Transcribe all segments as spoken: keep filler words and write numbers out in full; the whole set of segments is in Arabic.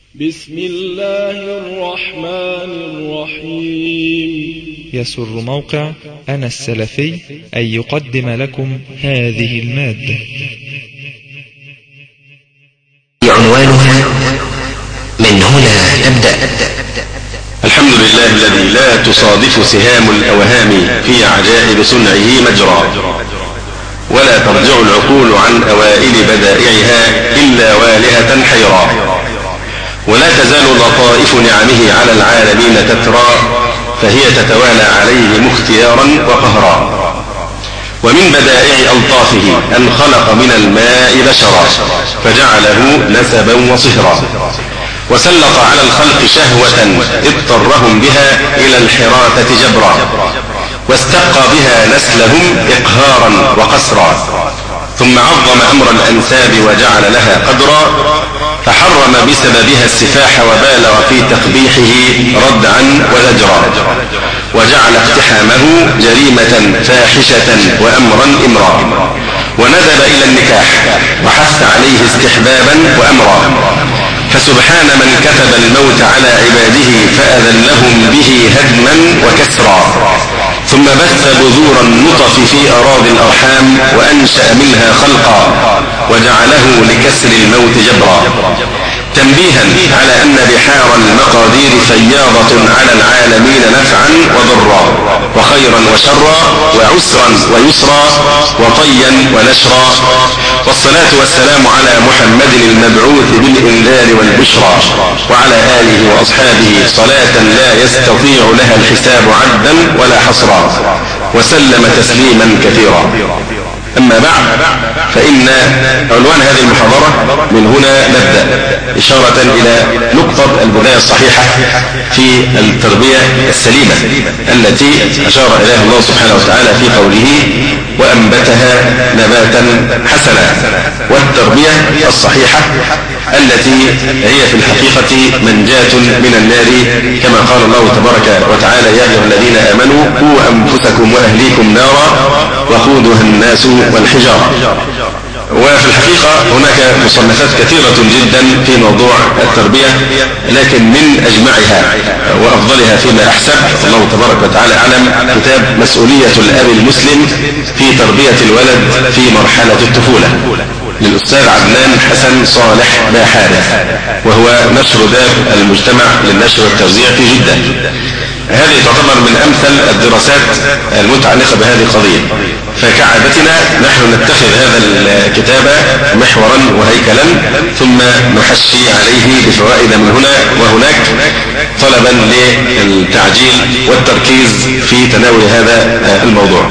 بسم الله الرحمن الرحيم. يسر موقع أنا السلفي أن يقدم لكم هذه المادة. عنوانها من هنا نبدأ. الحمد لله الذي لا تصادف سهام الأوهام في عجائب صنعه مجرى، ولا ترجع العقول عن أوائل بدائعها إلا والهة حيرا، ولا تزال لطائف نعمه على العالمين تترى، فهي تتوالى عليهم اختيارا وقهرا. ومن بدائع ألطافه أن خلق من الماء بشرا فجعله نسبا وصهرا، وسلط على الخلق شهوة اضطرهم بها إلى الحراثة جبرا، واستبقى بها نسلهم إقهارا وقسرا، ثم عظم أمر الأنساب وجعل لها قدرا، فحرم بسببها السفاح وبالغ في تقبيحه ردعا وزجرا، وجعل اقتحامه جريمة فاحشة وأمرا إمرا، وندب إلى النكاح وحث عليه استحبابا وأمرا. فسبحان من كتب الموت على عباده فأذلهم به هدما وكسرا، ثم بث بذور النطف في أراضي الأرحام وأنشأ منها خلقا، وجعله لكسر الموت جبرا، تنبيها على أن بحار المقادير فياضة على العالمين نفعا وضرا، وخيرا وشرا، وعسرا ويسرا، وطيا ونشرا. والصلاة والسلام على محمد المبعوث بالإنذار والبشرى، وعلى آله وأصحابه صلاة لا يستطيع لها الحساب عدا ولا حصرا، وسلم تسليما كثيرا. أما بعد، فإن عنوان هذه المحاضرة من هنا نبدأ، إشارة إلى نقطة البداية الصحيحة في التربية السليمة التي أشار إليها الله سبحانه وتعالى في قوله وأنبتها نباتا حسنا. والتربية الصحيحة التي هي في الحقيقة منجاة من النار، كما قال الله تبارك وتعالى يا أيها الذين آمنوا قوا أنفسكم وأهليكم نارا وقودها الناس والحجارة. وفي الحقيقة هناك مصنفات كثيرة جدا في موضوع التربية، لكن من أجمعها وأفضلها فيما أحسب الله تبارك وتعالى أعلم كتاب مسؤولية الأب المسلم في تربية الولد في مرحلة الطفولة للأستاذ عدنان حسن صالح باحارث، وهو نشر دار المجتمع للنشر والتوزيع في جدة. هذه تعتبر من أمثل الدراسات المتعلقة بهذه القضية. فكعادتنا نحن نتخذ هذا الكتاب محورا وهيكلا، ثم نحشي عليه بفوائد من هنا وهناك، طلبا للتعجيل والتركيز في تناول هذا الموضوع.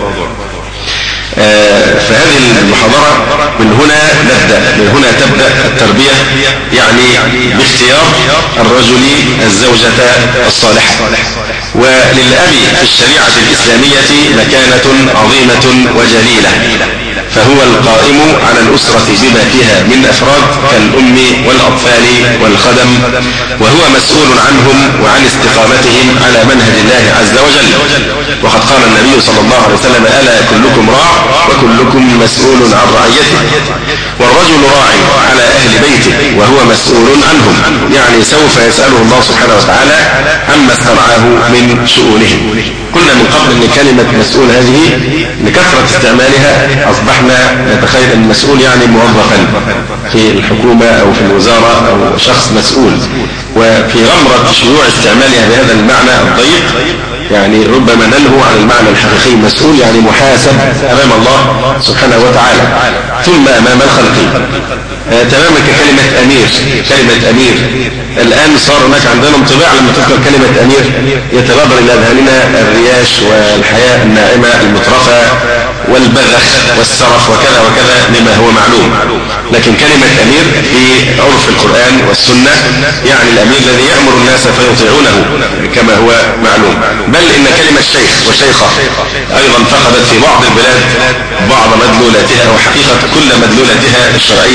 فهذه المحاضرة من هنا نبدأ، من هنا تبدأ التربية، يعني باختيار الرجل الزوجة الصالحة. وللأب في الشريعة الإسلامية مكانة عظيمة وجليلة، فهو القائم على الأسرة بما فيها من أفراد كالأم والأطفال والخدم، وهو مسؤول عنهم وعن استقامتهم على منهج الله عز وجل. وقد قال النبي صلى الله عليه وسلم ألا كلكم راع وكلكم مسؤول عن رعيته. والرجل راع على أهل بيته وهو مسؤول عنهم، يعني سوف يسأله الله سبحانه وتعالى عما استرعاه من شؤونهم. قلنا من قبل أن كلمة مسؤول هذه لكثرة استعمالها أصبحنا نتخيل أن مسؤول يعني موظفا في الحكومة أو في الوزارة أو شخص مسؤول، وفي غمرة شيوع استعمالها بهذا المعنى الضيق يعني ربما نلهو عن المعنى الحقيقي. مسؤول يعني محاسب أمام الله سبحانه وتعالى ثم أمام الخلق. آه تماما ككلمة أمير. كلمة أمير الآن صار هناك عندنا انطباع لما تذكر كلمة أمير يتبادر إلى أذهاننا الرياش والحياة الناعمة المترفة والبذخ والسرف وكذا وكذا مما هو معلوم. لكن كلمة أمير في عرف القرآن والسنة يعني الأمير الذي يأمر الناس فيطيعونه كما هو معلوم. بل إن كلمة شيخ وشيخة أيضا فقدت في بعض البلاد بعض مدلولاتها وحقيقة كل مدلولاتها الشرعية الصحيحة.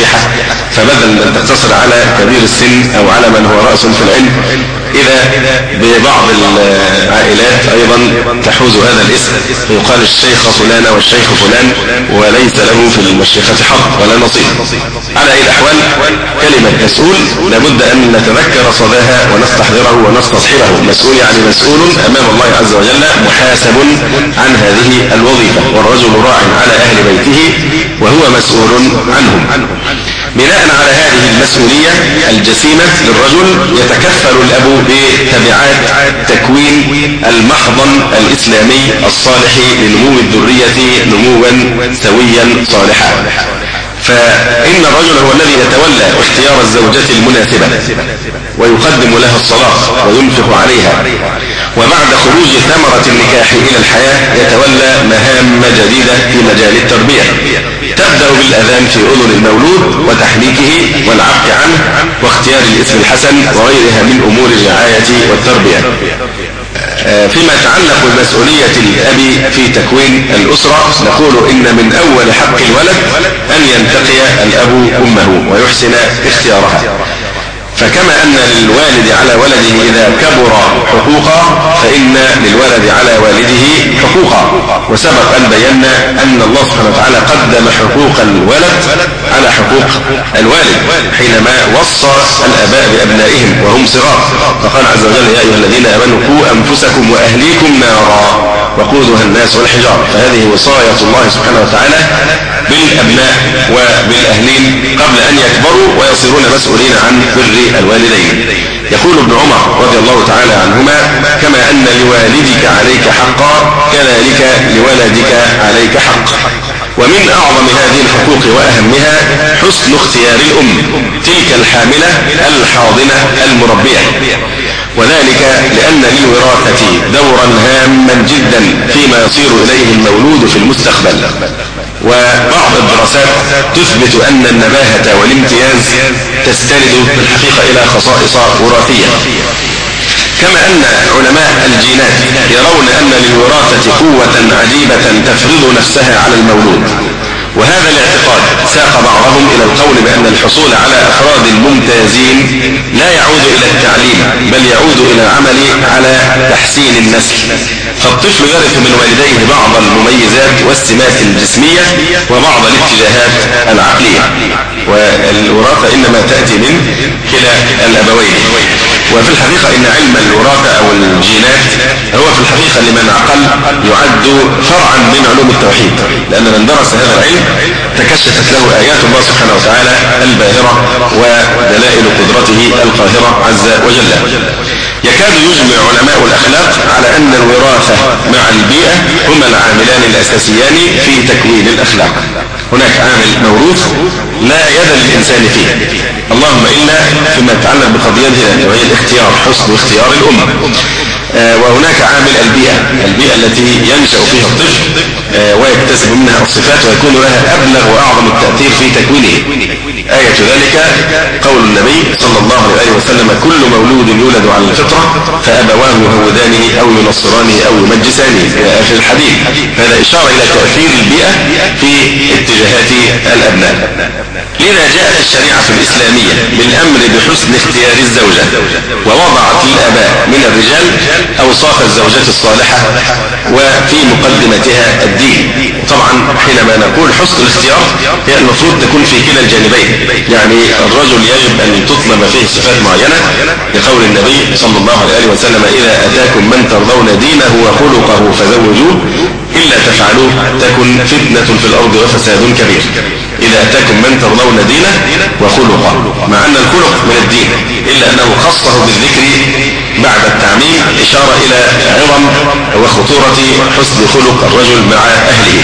صحيحة، فبدل من تقتصر على كبير السن أو على من هو رأس في العلم، إذا ببعض العائلات أيضا تحوز هذا الاسم فيقال الشيخ فلان والشيخ فلان وليس له في المشيخة حق ولا نصيب. على أي الأحوال كلمة مسؤول لابد أن نتذكر صداها ونستحضره ونستصحبه. مسؤول يعني مسؤول أمام الله عز وجل، محاسب عن هذه الوظيفة، والرجل راع على أهل بيته وهو مسؤول عنهم. بناء على هذه المسؤولية الجسيمة للرجل يتكفل الأب بتبعات تكوين المحضن الإسلامي الصالح لنمو الذرية نموا سويا صالحا. فإن الرجل هو الذي يتولى اختيار الزوجة المناسبة ويقدم لها الصلاة وينفق عليها، وبعد خروج ثمرة النكاح إلى الحياة يتولى مهام جديدة في مجال التربية، تبدأ بالأذان في أذن المولود وتحريكه والعبق عنه واختيار الاسم الحسن وغيرها من أمور الرعاية والتربية. فيما يتعلق بمسؤولية الأب في تكوين الأسرة نقول إن من أول حق الولد أن ينتقي الأب أمه ويحسن اختيارها، فكما أن للوالد على ولده إذا كبر حقوقا فإن للولد على والده حقوقا. وسبق أن بينا أن الله سبحانه وتعالى قدم حقوق الولد على حقوق الوالد حينما وصى الآباء بأبنائهم وهم صغار، فقال عز وجل يا أيها الذين آمنوا قوا أنفسكم وأهليكم نارا وقودها الناس والحجارة. فهذه وصاية الله سبحانه وتعالى بالأبناء وبالأهلين قبل أن يكبروا ويصيرون مسؤولين عن بر الوالدين. يقول ابن عمر رضي الله تعالى عنهما كما أن لوالدك عليك حقا كذلك لولدك عليك حق. ومن أعظم هذه الحقوق وأهمها حسن اختيار الأم، تلك الحاملة الحاضنة المربية، وذلك لأن للوراثة دورا هاما جدا فيما يصير إليه المولود في المستقبل. وبعض الدراسات تثبت أن النباهة والامتياز تستند في الحقيقة إلى خصائص وراثية، كما أن علماء الجينات يرون أن للوراثة قوة عجيبة تفرض نفسها على المولود. وهذا الاعتقاد ساق بعضهم إلى القول بأن الحصول على أفراد ممتازين لا يعود إلى التعليم بل يعود إلى العمل على تحسين النسل، فالطفل يرث من والديه بعض المميزات والسمات الجسمية وبعض الاتجاهات العقلية، والوراثة إنما تأتي من كلا الأبوين. وفي الحقيقة إن علم الوراثة أو الجينات هو في الحقيقة لمن عقل يعد فرعا من علوم التوحيد، لأن من درس هذا العلم تكشفت له آيات الله سبحانه وتعالى الباهرة ودلائل قدرته القاهرة عز وجل. يكاد يجمع علماء الأخلاق على أن الوراثة مع البيئة هما العاملان الأساسيان في تكوين الأخلاق. هناك عامل موروث لا يد للإنسان فيه، اللهم إلا فيما يتعلق بقضيتها وهي الاختيار، حسن اختيار الأم. آه وهناك عامل البيئة، البيئة التي ينشأ فيها الطفل آه ويكتسب منها الصفات ويكون لها أبلغ وأعظم التأثير في تكوينه. آية ذلك قول النبي صلى الله عليه وسلم كل مولود يولد على الفطرة فأبواه يهودانه أو ينصرانه أو يمجسانه إلى آخر الحديث. هذا إشارة إلى تأثير البيئة في اتجاهات الأبناء. لذا جاءت الشريعة الإسلامية بالأمر بحسن اختيار الزوجة، ووضعت للآباء من الرجال أوصاف الزوجة الصالحة وفي مقدمتها الدين. طبعا حينما نقول حسن الاختيار هي المفروض تكون في كلا الجانبين، يعني الرجل يجب أن تطلب فيه صفات معينة لقول النبي صلى الله عليه وسلم إذا أتاكم من ترضون دينه وخلقه فزوجوه إلا تفعلوه تكن فتنة في الأرض وفساد كبير. إذا أتاكم من ترضون دينه وخلقه، مع أن الخلق من الدين إلا أنه خصه بالذكر بعد التعميم إشارة إلى عظم وخطورة حسن خلق الرجل مع أهله.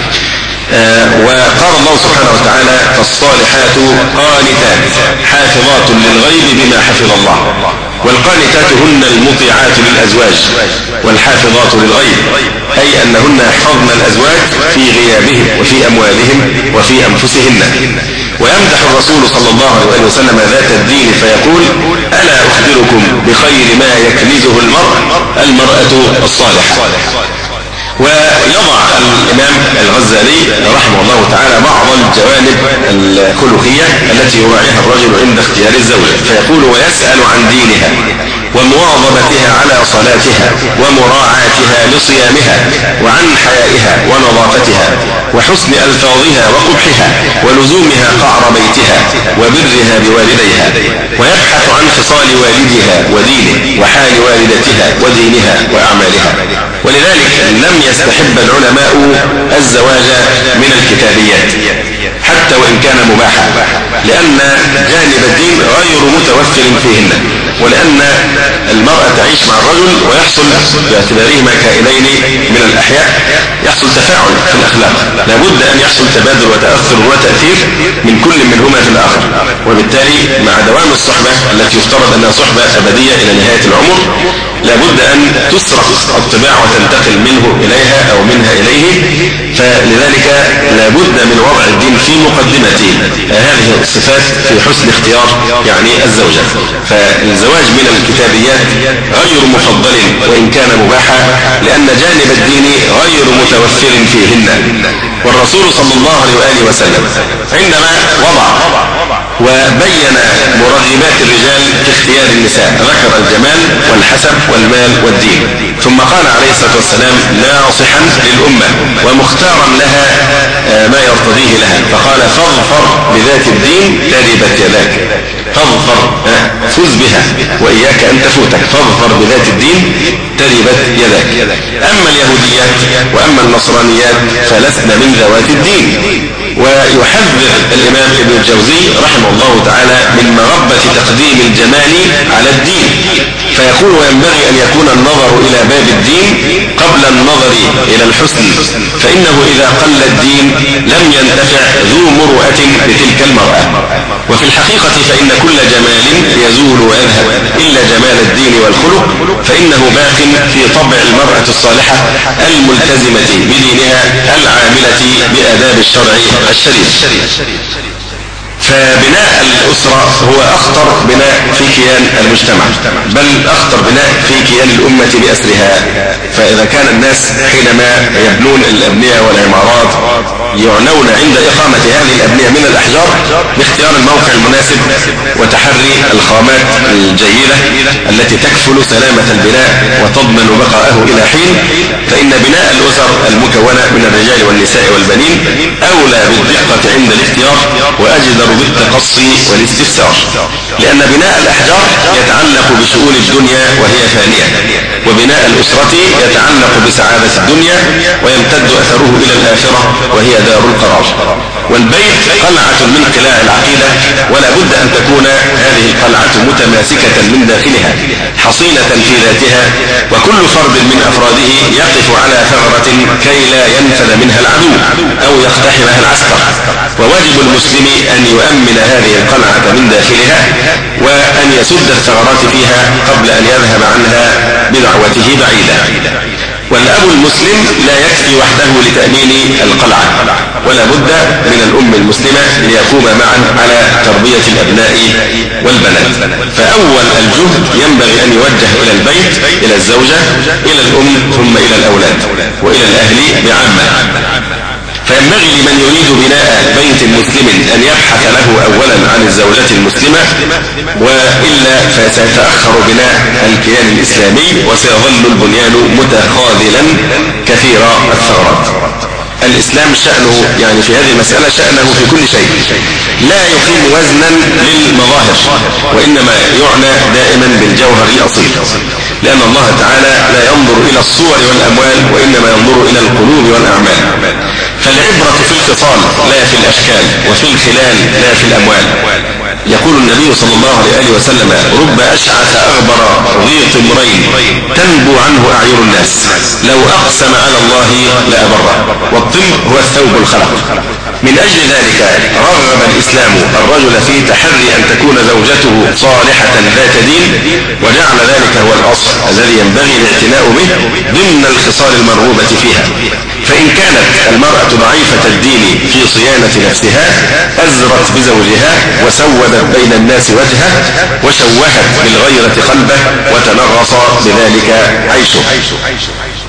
آه وقال الله سبحانه وتعالى فالصالحات قانتات حافظات للغيب بما حفظ الله، والقانتات هن المطيعات للأزواج والحافظات للغيب، أي أنهن يحفظن الأزواج في غيابهم وفي أموالهم وفي أنفسهن. ويمدح الرسول صلى الله عليه وسلم ذات الدين فيقول ألا أخبركم بخير ما يكنزه المرء المرأة الصالحة. ويضع الإمام الغزالي رحمه الله تعالى بعض الجوانب الخلقية التي يراعيها الرجل عند اختيار الزوجة، فيقول: ويسأل عن دينها ومواظبتها على صلاتها ومراعاتها لصيامها وعن حيائها ونظافتها وحسن ألفاظها وقبحها ولزومها قعر بيتها وبرها بوالديها، ويبحث عن خصال والدها ودينه وحال والدتها ودينها وأعمالها. ولذلك لم يستحب العلماء الزواج من الكتابيات حتى وإن كان مباحا، لأن جانب الدين غير متوفر فيهن، ولأن المرأة تعيش مع الرجل ويحصل باعتبارهما كائنين من الأحياء يحصل تفاعل في الأخلاق، لابد أن يحصل تبادل وتأثر وتأثير من كل منهما في الآخر، وبالتالي مع دوام الصحبة التي يفترض أنها صحبة أبدية إلى نهاية العمر لابد أن تسرق الطباع وتنتقل منه إليها أو منها إليه. فلذلك لابد من وضع الدين في مقدمة هذه الصفات في حسن اختيار يعني الزوجة. فالزواج من الكتابيات غير مفضل وإن كان مباحا، لأن جانب الدين غير متوفر فيهن. والرسول صلى الله عليه وآله وسلم عندما وضع وبين مرغبات الرجال في اختيار النساء ذكر الجمال والحسب والمال والدين، ثم قال عليه الصلاة والسلام ناصحا للأمة ومختارا لها ما يرتضيه لها، فقال: فاظفر بذات الدين تربت يداك. فاظفر فز بها وإياك أن تفوتك، فاظفر بذات الدين تربت يداك. أما اليهوديات وأما النصرانيات فلسن من ذوات الدين. ويحذر الإمام ابن الجوزي رحمه الله تعالى من مغبة تقديم الجمال على الدين، فيقول: وينبغي أن يكون النظر إلى باب الدين قبل النظر إلى الحسن، فإنه إذا قل الدين لم ينتفع ذو مروءة بتلك المرأة. وفي الحقيقة فإن كل جمال يزول ويذهب إلا جمال الدين والخلق، فإنه باق في طبع المرأة الصالحة الملتزمة بدينها العاملة بآداب الشرع الشريف. فبناء الأسرة هو أخطر بناء في كيان المجتمع، بل أخطر بناء في كيان الأمة بأسرها. فإذا كان الناس حينما يبنون الأبنية والعمارات يعنون عند إقامة هذه الأبنية من الأحجار باختيار الموقع المناسب وتحري الخامات الجيدة التي تكفل سلامة البناء وتضمن بقاءه إلى حين، فإن بناء الأسر المكونة من الرجال والنساء والبنين أولى بالدقة عند الاختيار وأجدر بالتقصي والاستفسار، لأن بناء الأحجار يتعلق بشؤون الدنيا وهي فانية، وبناء الأسرة يتعلق بسعادة الدنيا ويمتد أثره إلى الآخرة وهي دار القرار. والبيت قلعة من قلاع العقيدة، ولا بد أن تكون هذه القلعة متماسكة من داخلها حصينة في ذاتها، وكل فرد من أفراده يقف على ثغرة كي لا ينفذ منها العدو أو يقتحمها العسكر. وواجب المسلم أن يؤمن هذه القلعة من داخلها وأن يسد الثغرات فيها قبل أن يذهب عنها بدعوته بعيدا. والأب المسلم لا يكفي وحده لتأمين القلعة، ولا بد من الأم المسلمة ليقوم معا على تربية الأبناء والبنات. فأول الجهد ينبغي أن يوجه إلى البيت، إلى الزوجة، إلى الأم، ثم إلى الأولاد وإلى الأهل بعامة. فينبغي لمن يريد بناء بيت مسلم أن يبحث له أولا عن الزوجة المسلمة، وإلا فسيتأخر بناء الكيان الإسلامي وسيظل البنيان متخاذلا كثير الثغرات. الإسلام شأنه يعني في هذه المسألة شأنه في كل شيء، لا يقيم وزنا للمظاهر، وإنما يعنى دائما بالجوهر الأصيل، لأن الله تعالى لا ينظر إلى الصور والأموال وإنما ينظر إلى القلوب والأعمال. فالعبرة في الخصال لا في الأشكال، وفي الخلال لا في الأموال. يقول النبي صلى الله عليه وسلم: رب أشعث أغبر ذي طمرين تنبو عنه أعين الناس لو أقسم على الله لأبره. والطمر هو الثوب الخلق. من أجل ذلك رغب الإسلام الرجل في تحري أن تكون زوجته صالحة ذات دين، وجعل ذلك هو الأصل الذي ينبغي الاعتناء به ضمن الخصال المرغوبة فيها. فإن كانت المرأة ضعيفة الدين في صيانة نفسها أزرت بزوجها وسودت بين الناس وجهه وشوهت بالغيرة قلبه وتنغص بذلك عيشه.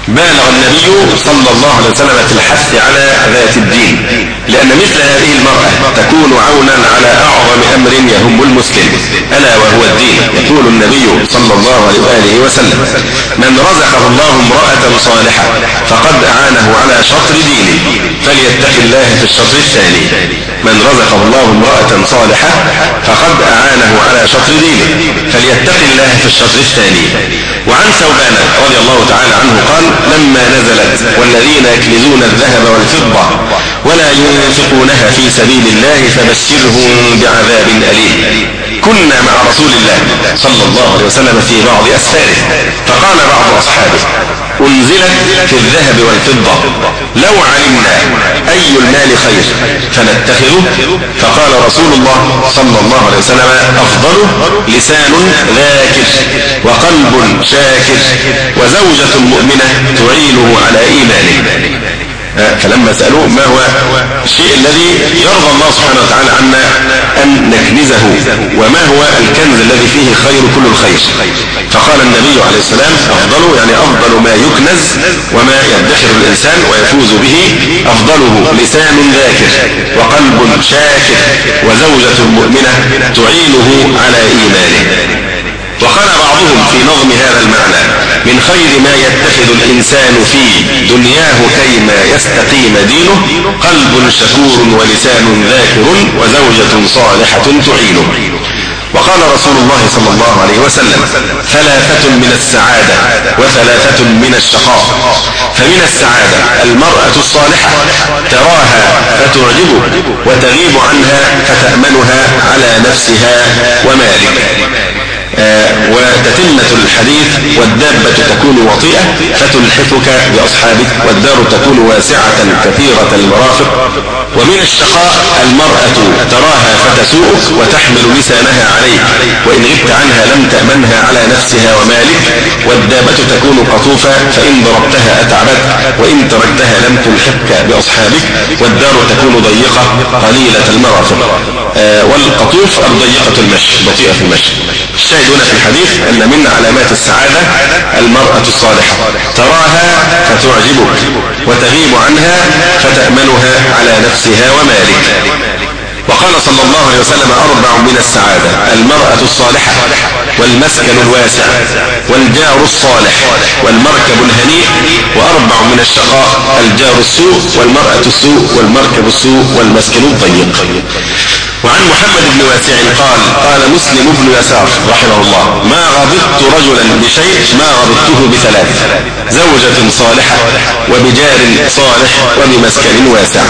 بالغ النبي صلى الله عليه وسلم في الحث على ذات الدين، لأن مثل هذه المرأة تكون عونا على أعظم أمر يهم المسلم ألا وهو الدين. يقول النبي صلى الله عليه وآله وسلم: من رزقه الله امرأة صالحة فقد أعانه على شطر دينه فليتق الله في الشطر الثاني. من رزقه الله امرأة صالحة فقد أعانه على شطر دينه فليتق الله في الشطر الثاني. وعن ثوبان رضي الله تعالى عنه قال: لما نزلت والذين يكنزون الذهب والفضة ولا ينفقونها في سبيل الله فبشرهم بعذاب أليم، كنا مع رسول الله صلى الله عليه وسلم في بعض أسفاره فقال بعض أصحابه: أنزلت في الذهب والفضة لو علمنا أي المال خير فنتخذه. فقال رسول الله صلى الله عليه وسلم: أفضله لسان ذاكر وقلب شاكر وزوجة مؤمنة تعينه على إيمانه. فلما سألوه ما هو الشيء الذي يرضى الله سبحانه وتعالى عنا أن نكنزه وما هو الكنز الذي فيه خير كل الخير، فقال النبي عليه السلام: أفضله يعني أفضل ما يكنز وما يدخر الإنسان ويفوز به أفضله لسان ذاكر وقلب شاكر وزوجة مؤمنة تعينه على إيمانه. وقال بعضهم في نظم هذا المعنى: من خير ما يتخذ الإنسان في دنياه كيما يستقيم دينه قلب شكور ولسان ذاكر وزوجة صالحة تعينه. وقال رسول الله صلى الله عليه وسلم: ثلاثة من السعادة وثلاثة من الشقاء. فمن السعادة المرأة الصالحة تراها فتعجبك وتغيب عنها فتأمنها على نفسها ومالك. آه وتتمة الحديث: والدابة تكون وطيئة فتلحفك بأصحابك والدار تكون واسعة كثيرة المرافق. ومن الشقاء المرأة تراها فتسوءك وتحمل لسانها عليك وإن غبت عنها لم تأمنها على نفسها ومالك. والدابة تكون قطوفة فإن ضربتها أتعبت وإن تركتها لم تلحقك بأصحابك. والدار تكون ضيقة قليلة المرافق. آه والقطوف الضيقة المشي بطيئة المشي. الشاهد هنا في الحديث أن من علامات السعادة المرأة الصالحة تراها فتعجبك وتغيب عنها فتأمنها على نفسها ومالك. وقال صلى الله عليه وسلم: أربع من السعادة المرأة الصالحة والمسكن الواسع والجار الصالح والمركب الهنيء. وأربع من الشقاء الجار السوء والمرأة السوء والمركب السوء والمسكن الضيق. وعن محمد بن واسع قال: قال مسلم بن يسار رحمه الله: ما غبطت رجلا بشيء ما غبطته بثلاث: زوجة صالحة وبجار صالح وبمسكن واسع.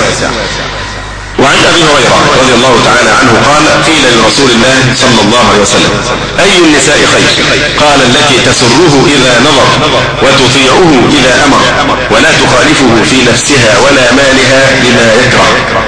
وعن أبي هريرة رضي الله تعالى عنه قال: قيل لرسول الله صلى الله عليه وسلم: أي النساء خير؟ قال: التي تسره إذا نظر وتطيعه إذا أمر ولا تخالفه في نفسها ولا مالها لما يكره.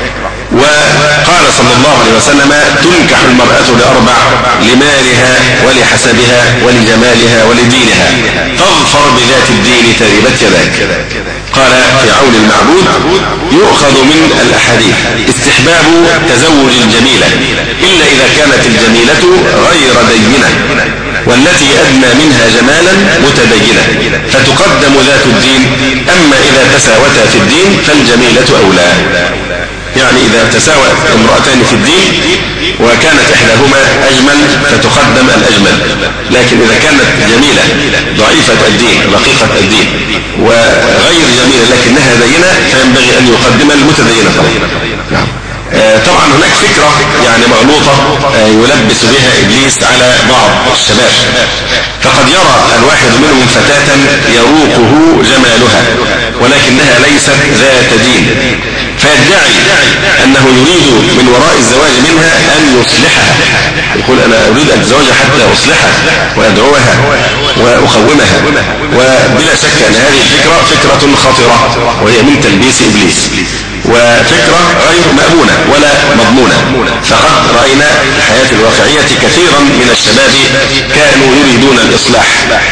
وقال صلى الله عليه وسلم: تنكح المرأة لأربع: لمالها ولحسبها ولجمالها ولدينها فاظفر بذات الدين تربت يداك. قال في عون المعبود: يؤخذ من الأحاديث استحباب تزوج الجميلة إلا إذا كانت الجميلة غير دينة والتي أدنى منها جمالا متدينة فتقدم ذات الدين، أما إذا تساوتا في الدين فالجميلة أولى. يعني إذا تساوى امرأتان في الدين وكانت إحداهما أجمل فتقدم الأجمل، لكن إذا كانت جميلة ضعيفة الدين رقيقة الدين وغير جميلة لكنها دينة فينبغي أن يقدم المتدينة. نعم. طبعا هناك فكرة يعني مغلوطة يلبس بها إبليس على بعض الشباب، فقد يرى الواحد منهم فتاة يروقه جمالها ولكنها ليست ذات دين فيدعي أنه يريد من وراء الزواج منها أن يصلحها، يقول أنا أريد أن أتزوج حتى أصلحها وأدعوها وأقومها. وبلا شك أن هذه الفكرة فكرة خطرة وهي من تلبيس إبليس. وفكرة غير مأمونة ولا مضمونة. فقد رأينا في الحياة الواقعية كثيرا من الشباب كانوا يريدون الإصلاح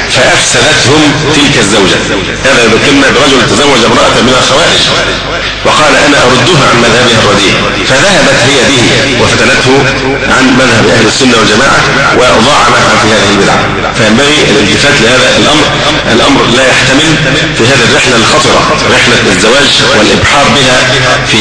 فأفسدتهم تلك الزوجة. هذا يذكرنا برجل تزوج امرأة من الخوارج وقال أنا أردها عن مذهبها الرديء، فذهبت هي به وفتنته عن مذهب أهل السنة والجماعة وضاع معها في هذه البدعة. فينبغي الالتفات لهذا الأمر. الأمر لا يحتمل في هذه الرحلة الخطرة، رحلة الزواج والإبحار بها في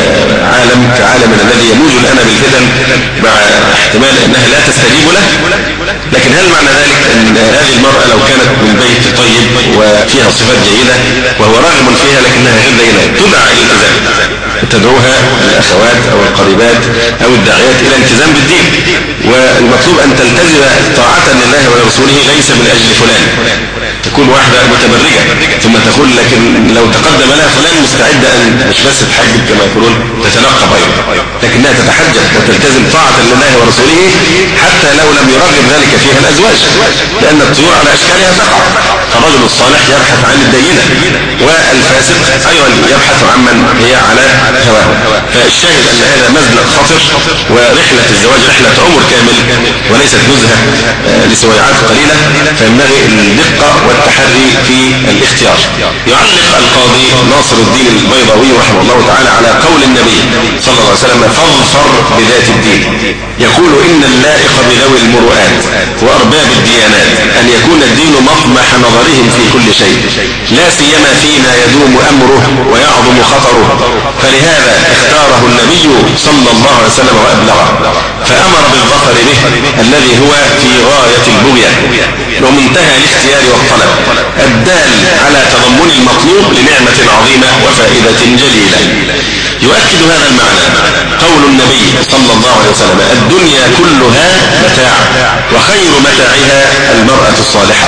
عالم كعالمنا الذي يموج الآن بالفتن مع احتمال أنها لا تستجيب له. لكن هل معنى ذلك أن هذه المرأة لو كانت من بيت طيب وفيها صفات جيدة وهو راغب فيها لكنها غير دينة تدعى إلى الالتزام، تدعوها الأخوات أو القريبات أو الداعيات إلى الالتزام بالدين، والمطلوب أن تلتزم طاعة لله ورسوله ليس من أجل فلان. تكون واحدة متبرجة ثم تقول لكن لو تقدم لها فلان مستعدة أن مش بس تحجب كما يقولون تتنقب أيضا، لكنها تتحجب وتلتزم طاعة لله ورسوله حتى لو لم يرغب ذلك فيها الأزواج، لأن الطيور على أشكالها تقع. فالرجل الصالح يبحث عن الدينة والفاسق أيضا يبحث عن من هي على هواه. فالشاهد أن هذا مزلق خطر، ورحلة الزواج رحلة عمر كامل وليست نزهة لسويعات قليلة، فينبغي الدقة والتحري في الاختيار. يعلق القاضي ناصر الدين البيضاوي رحمه الله تعالى على قول النبي صلى الله عليه وسلم فاظفر بذات الدين، يقول إن اللائق بذوي المروءات وأرباب الديانات أن يكون الدين مطمح نظرهم في كل شيء، لا سيما فيما يدوم أمره ويعظم خطره، فلهذا اختاره النبي صلى الله عليه وسلم وأبلغه، فأمر بالظفر به الذي هو في غاية البغية ومنتهى الاختيار والطلب، الدال على تضمن المطلوب لنعمة عظيمة وفائدة جليلة. يؤكد هذا المعنى قول النبي صلى الله عليه وسلم الدنيا كلها متاع وخير متاعها المرأة الصالحة،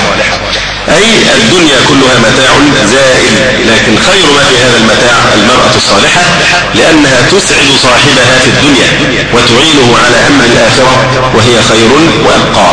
أي الدنيا كلها متاع زائل، لكن خير ما في هذا المتاع المرأة الصالحة، لأنها تسعد صاحبها في الدنيا وتعينه على أمر الآخرة وهي خير وأبقى.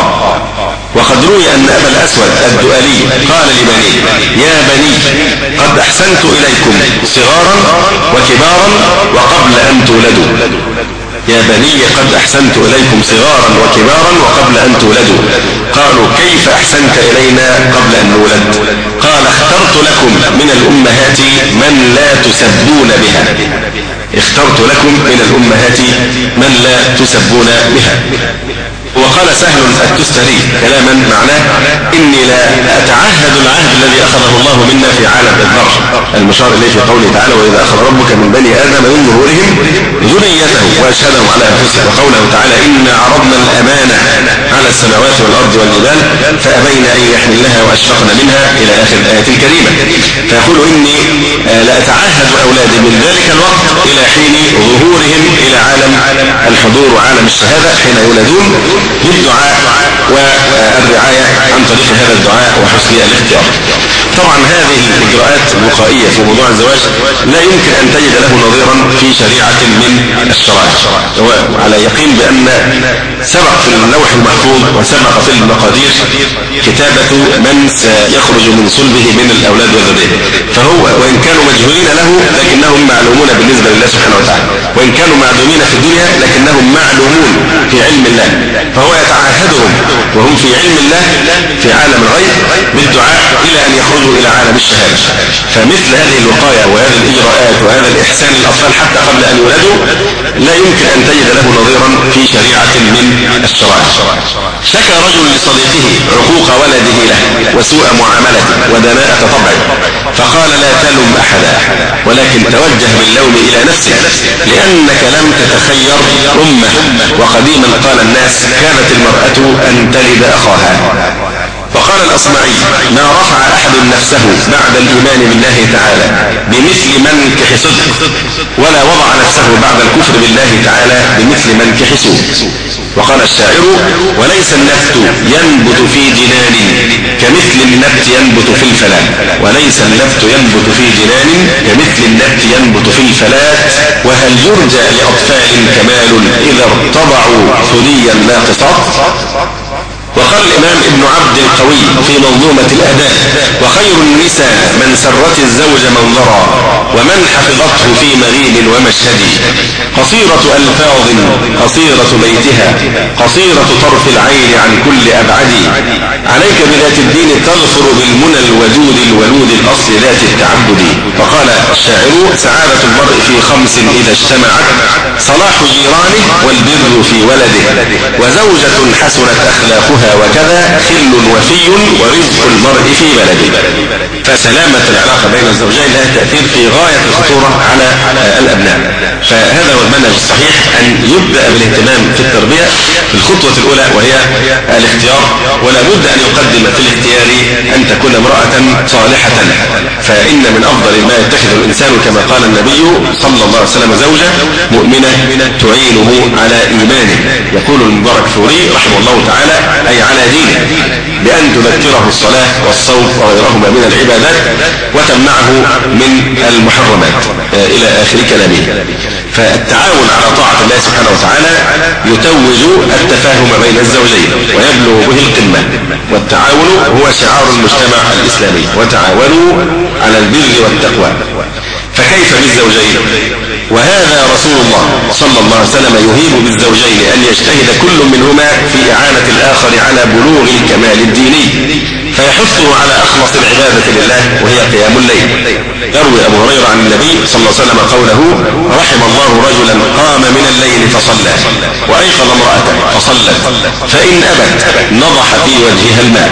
وقد روي أن أبا الأسود الدؤلي قال لبنيه يا بني قد أحسنت إليكم صغارا وكبارا وقبل أن تولدوا، يا بني قد أحسنت إليكم صغارا وكبارا وقبل أن تولدوا. قالوا كيف أحسنت إلينا قبل أن نولد؟ قال اخترت لكم من الأمهات من لا تسبون بها، اخترت لكم من الأمهات من لا تسبون بها. وقال سهل التستري كلاما معناه إني لا أتعهد العهد الذي أخذه الله منا في عالم الذر، المشار إليه في قوله تعالى وإذا أخذ ربك من بني آدم من ظهورهم ذريتهم وأشهدهم على أنفسهم، وقوله تعالى إنا عرضنا الأمانة على السماوات والأرض والجبال فأبين أن يحملنها وأشفقن منها إلى آخر الآية الكريمة. فيقول إني لا أتعهد أولادي من ذلك الوقت إلى حين ظهورهم إلى عالم الحضور وعالم الشهادة حين يولدون بالدعاء والرعاية عن طريق هذا الدعاء وحسن الاختيار. طبعا هذه الإجراءات الوقائية في موضوع الزواج لا يمكن أن تجد له نظيرا في شريعة من الشرائع، وعلى يقين بأن سبق في اللوح المحفوظ وسبق في المقادير كتابة من سيخرج من صلبه من الأولاد والذرية، فهو وإن كانوا مجهولين له لكنهم معلومون بالنسبة لله سبحانه وتعالى، وإن كانوا معدومين في الدنيا لكنهم معلومون في علم الله، فهو يتعاهدهم وهم في علم الله في عالم الغيب بالدعاء إلى أن يخرجوا إلى عالم الشهادة. فمثل هذه الوقاية وهذه الإجراءات وهذا الإحسان للأطفال حتى قبل أن يولدوا لا يمكن أن تجد له نظيرا في شريعة من الشرائع. شكى رجل لصديقه عقوق ولده له وسوء معاملته ودناءة طبعه، فقال لا تلم أحدا ولكن توجه باللوم إلى نفسك لأنك لم تتخير أمه، وقديما قال الناس كانت المرأة أن تلد أخاها. وقال الأصمعي ما رفع أحد نفسه بعد الإيمان بالله تعالى بمثل منكح صدق، ولا وضع نفسه بعد الكفر بالله تعالى بمثل منكح سوء. وقال الشاعر وليس النبت ينبت في جنان كمثل النبت ينبت في الفلاة، وليس النبت ينبت في جنان كمثل النبت ينبت في الفلاة، وهل يرجى لأطفال كمال إذا ارتضعوا ثنيا لا قصاص؟ وقال الإمام ابن عبد القوي في منظومة الأداء: وخير النساء من سرت الزوج منظرا ومن حفظته في مغيب ومشهد، قصيرة ألفاظ قصيرة بيتها قصيرة طرف العين عن كل أبعد، عليك بذات الدين تظفر بالمنى الودود الولود الأصل ذات التعبد. فقال الشاعر: سعادة المرء في خمس إذا اجتمعت، صلاح جيرانه والبر في ولده، وزوجة حسنت أخلاقها وكذا خل وفي ورزق المرء في بلده. فسلامة العلاقة بين الزوجين لها تأثير في غاية الخطورة على الأبناء. فهذا هو المنهج الصحيح، أن يبدأ بالاهتمام في التربية في الخطوة الأولى وهي الاختيار، ولا بد أن يقدم في الاختيار أن تكون امرأة صالحة، فإن من أفضل ما يتخذ الإنسان كما قال النبي صلى الله عليه وسلم زوجة مؤمنة تعينه على إيمانه. يقول المبارك فوري رحمه الله تعالى: أي على دينه، بأن تذكره الصلاة والصوم وغيرهما من العبادات وتمنعه من المحرمات إلى آخر كلامه. فالتعاون على طاعة الله سبحانه وتعالى يتوج التفاهم بين الزوجين ويبلغ به القمة، والتعاون هو شعار المجتمع الإسلامي: وتعاونوا على البر والتقوى. فكيف بالزوجين؟ وهذا رسول الله صلى الله عليه وسلم يهيب بالزوجين أن يجتهد كل منهما في إعانة الآخر على بلوغ الكمال الديني، فيحثه على أخلص العبادة لله وهي قيام الليل. يروي أبو هريرة عن النبي صلى الله عليه وسلم قوله: رحم الله رجلا قام من الليل فصلى وأيقظ امرأته فصلت فإن أبت نضح في وجهها الماء.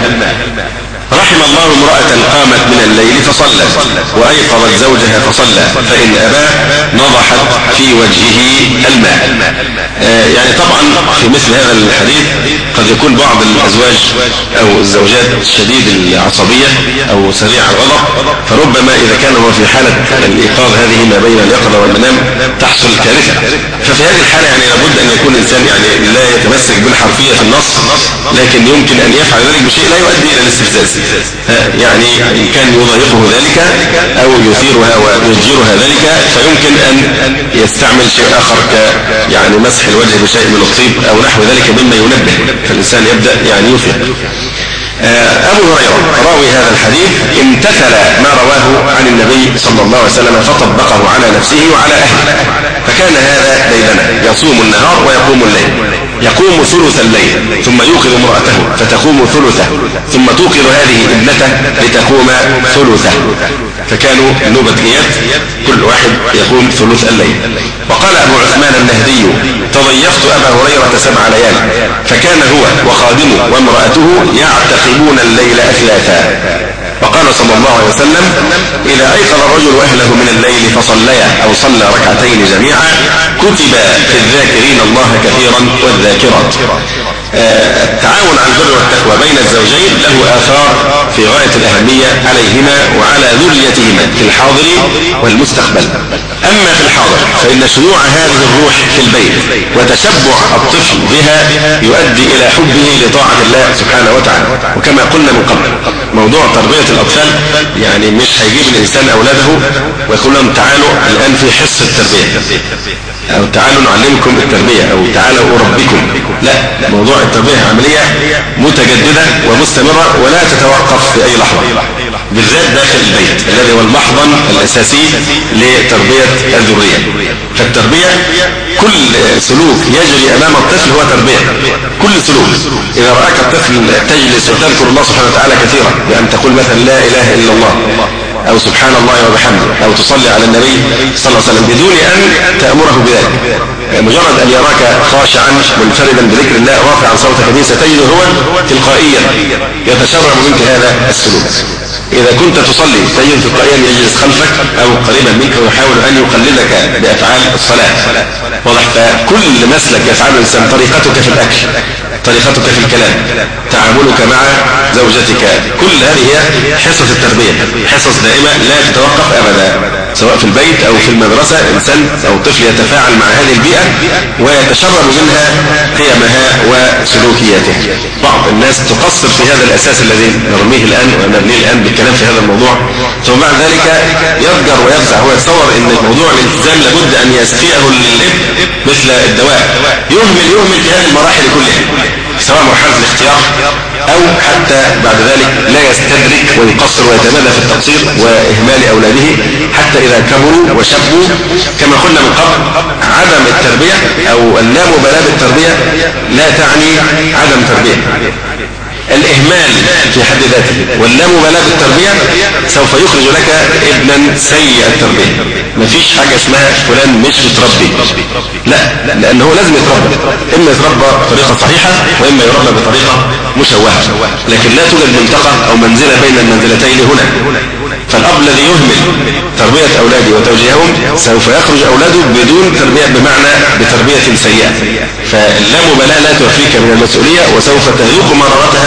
رحم الله امرأة قامت من الليل فصلت وأيقظت زوجها فصلى فإن أبى نضحت في وجهه الماء. آه يعني طبعا في مثل هذا الحديث قد يكون بعض الأزواج أو الزوجات شديد العصبية أو سريع الغضب، فربما إذا كان هو في حالة الإيقاظ هذه ما بين اليقظة والمنام تحصل كارثة. ففي هذه الحالة يعني لابد أن يكون الإنسان يعني لا يتمسك بالحرفية في النص، لكن يمكن أن يفعل ذلك بشيء لا يؤدي إلى الاستفزاز، يعني إن كان يضايقه ذلك أو يثيرها ويجيرها ذلك فيمكن أن يستعمل شيء آخر ك يعني مسح الوجه بشيء من الطيب أو نحو ذلك مما ينبه، فالإنسان يبدأ يعني يفهم. أبو هريرة راوي هذا الحديث امتثل ما رواه عن النبي صلى الله عليه وسلم فطبقه على نفسه وعلى أهله، فكان هذا ديدنا يصوم النهار ويقوم الليل، يقوم ثلث الليل ثم يوقظ امرأته فتقوم ثلثه ثم توقظ هذه ابنته لتقوم ثلثه، فكانوا نوبتيات كل واحد يقوم ثلث الليل. وقال أبو عثمان النهدي: تضيفت أبا هريرة سبع ليال فكان هو وخادمه وامرأته يعتقبون الليل أثلاثا. وقال صلى الله عليه وسلم: إذا أيقظ الرجل أهله من الليل فصليا أو صلى ركعتين جميعا كتب في الذاكرين الله كثيرا والذاكرات. آه التعاون على البر والتقوى بين الزوجين له آثار في غاية الأهمية عليهما وعلى ذريتهما في الحاضر والمستقبل. أما في الحاضر فإن شيوع هذه الروح في البيت وتشبع الطفل بها يؤدي إلى حبه لطاعة الله سبحانه وتعالى. وكما قلنا من قبل موضوع تربية الأطفال يعني مش هيجيب الإنسان أولاده ويقول لهم تعالوا الآن في حصة التربية أو تعالوا نعلمكم التربية أو تعالوا أربيكم. لا، موضوع التربية عملية متجددة ومستمرة ولا تتوقف في أي لحظة، بالذات داخل البيت الذي هو المحضن الأساسي لتربية الذرية. فالتربية كل سلوك يجري أمام الطفل هو تربية، كل سلوك. إذا رأك الطفل تجلس وتذكر الله سبحانه وتعالى كثيرا بأن تقول مثلا لا إله إلا الله أو سبحان الله وبحمده أو تصلي على النبي صلى الله عليه وسلم بدون أن تأمره بذلك، مجرد أن يراك خاشعا منفردا بذكر الله رافعا صوتك به ستجده هو تلقائيا يتشرب منك هذا السلوك. إذا كنت تصلي تجد تلقائيا يجلس خلفك أو قريبا منك ويحاول أن يقلدك بأفعال الصلاة. واضح؟ فكل مسلك يفعله الإنسان، طريقتك في الأكل، طريقتك في الكلام، تعاملك مع زوجتك، كل هذه هي حصص التربية، حصص دائمة لا تتوقف أبدا، سواء في البيت أو في المدرسة. إنسان أو طفل يتفاعل مع هذه البيئة ويتشرب منها قيمها وسلوكياتها. بعض الناس تقصر في هذا الأساس الذي نرميه الآن ونبنيه الآن بالكلام في هذا الموضوع، ثم بعد ذلك يضجر ويفزع. هو يتصور أن موضوع الالتزام لابد أن يسقيه للابن مثل الدواء، يهمل يهمل في هذه المراحل كلها، سواء مرحلة الاختيار أو حتى بعد ذلك لا يستدرك ويقصر ويتمادى في التقصير وإهمال أولاده حتى إذا كبروا وشبوا. كما قلنا من قبل، عدم التربية أو اللامبالاة بالتربية لا تعني عدم تربية. الإهمال في حد ذاته واللامبالاة بالتربية سوف يخرج لك ابنا سيء التربية. مفيش حاجة اسمها فلان مش متربي، لا، لأنه لازم يتربى، إما يتربى بطريقة صحيحة وإما يربى بطريقة مشوهة، لكن لا توجد منطقة أو منزلة بين المنزلتين هنا. فالأب الذي يهمل تربية أولاده وتوجيههم سوف يخرج أولاده بدون تربية، بمعنى بتربية سيئة. فاللامبالاة لا توفيك من المسؤولية، وسوف تذوق مرارتها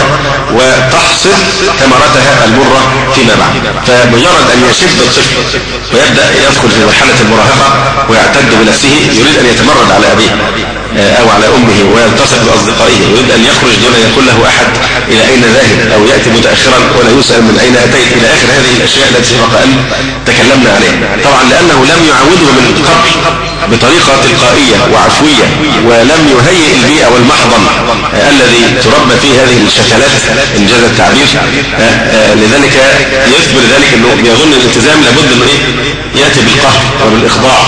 وتحصد ثمرتها المرة فيما بعد. فمجرد أن يشب الطفل ويبدأ يدخل في مرحلة المراهقة ويعتد بنفسه، يريد أن يتمرد على أبيه أو على أمه ويلتصق بأصدقائه، يريد أن يخرج دون أن يقول له أحد إلى أين ذاهب، أو يأتي متأخرا ولا يسأل من أين أتيت، إلى آخر هذه الأشياء التي سبق أن تكلمنا عليها. طبعا لأنه لم يعوده من قبل بطريقة تلقائية وعفوية، ولم يهيئ البيئة والمحضن الذي تربى فيه هذه الشكلات إن جاز التعبير. لذلك يثبت ذلك أنه يظن الالتزام لابد أنه يأتي بالقهر وبالإخضاع،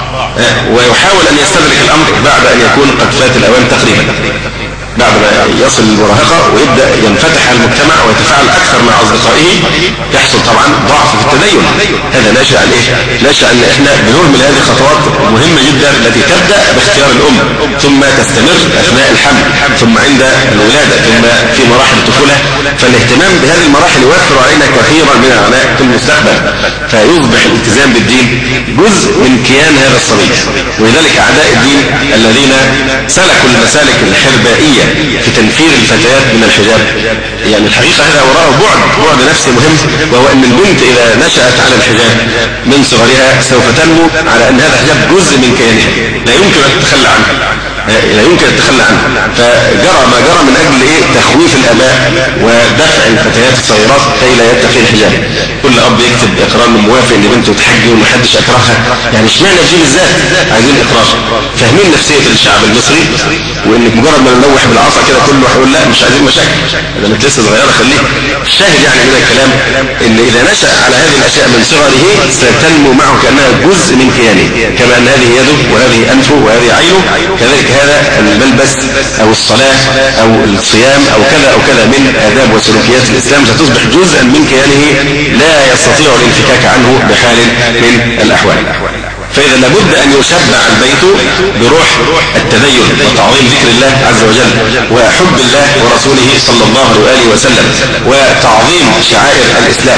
ويحاول أن يستدرك الأمر بعد أن يكون قد فات الأوان تقريبا، بعد ما يصل المراهقة ويبدأ ينفتح المجتمع ويتفاعل أكثر مع أصدقائه، يحصل طبعا ضعف في التدين. هذا ناشئ عن إيه؟ ناشئ عن إحنا بنهمل هذه الخطوات مهمة جدا التي تبدأ باختيار الأم، ثم تستمر أثناء الحمل، ثم عند الولادة، ثم في مراحل الطفولة. فالاهتمام بهذه المراحل يوفر علينا كثيرا من العناء في المستقبل، فيصبح الالتزام بالدين جزء من كيان هذا الصبي. ولذلك أعداء الدين الذين سلكوا المسالك الحربائية في تنفير الفتيات من الحجاب، يعني الحقيقة هذا وراءه بعد بعد نفسي مهم، وهو أن البنت إذا نشأت على الحجاب من صغرها سوف تنمو على أن هذا الحجاب جزء من كيانها، لا يمكن أن تتخلى عنه، لا يمكن التخلى عنه. فجرى ما جرى من أجل إيه؟ تخويف الآباء ودفع الفتيات الصغيرات كي لا يتقي الحجاب. كل أب يكتب إقرار موافق إن بنته تحجي ومحدش أكرهها، يعني اشمعنى الجيل بالذات عايزين إقرار؟ فاهمين نفسية الشعب المصري، وإنك مجرد ما نلوح بالعصا كده كله هيقول لا مش عايزين مشاكل، إذا أنت لسه صغيرة خليه. الشاهد يعني من الكلام إن إذا نشأ على هذه الأشياء من صغره ستنمو معه كأنها جزء من كيانه، كما أن هذه يده وهذه أنفه وهذه عينه، كذلك هذا الملبس أو الصلاة أو الصيام أو كذا أو كذا من آداب وسلوكيات الإسلام ستصبح جزءا من كيانه لا يستطيع الانفكاك عنه بحال من الأحوال. فإذا لابد أن يشبع البيت بروح التدين وتعظيم ذكر الله عز وجل وحب الله ورسوله صلى الله عليه وسلم وتعظيم شعائر الإسلام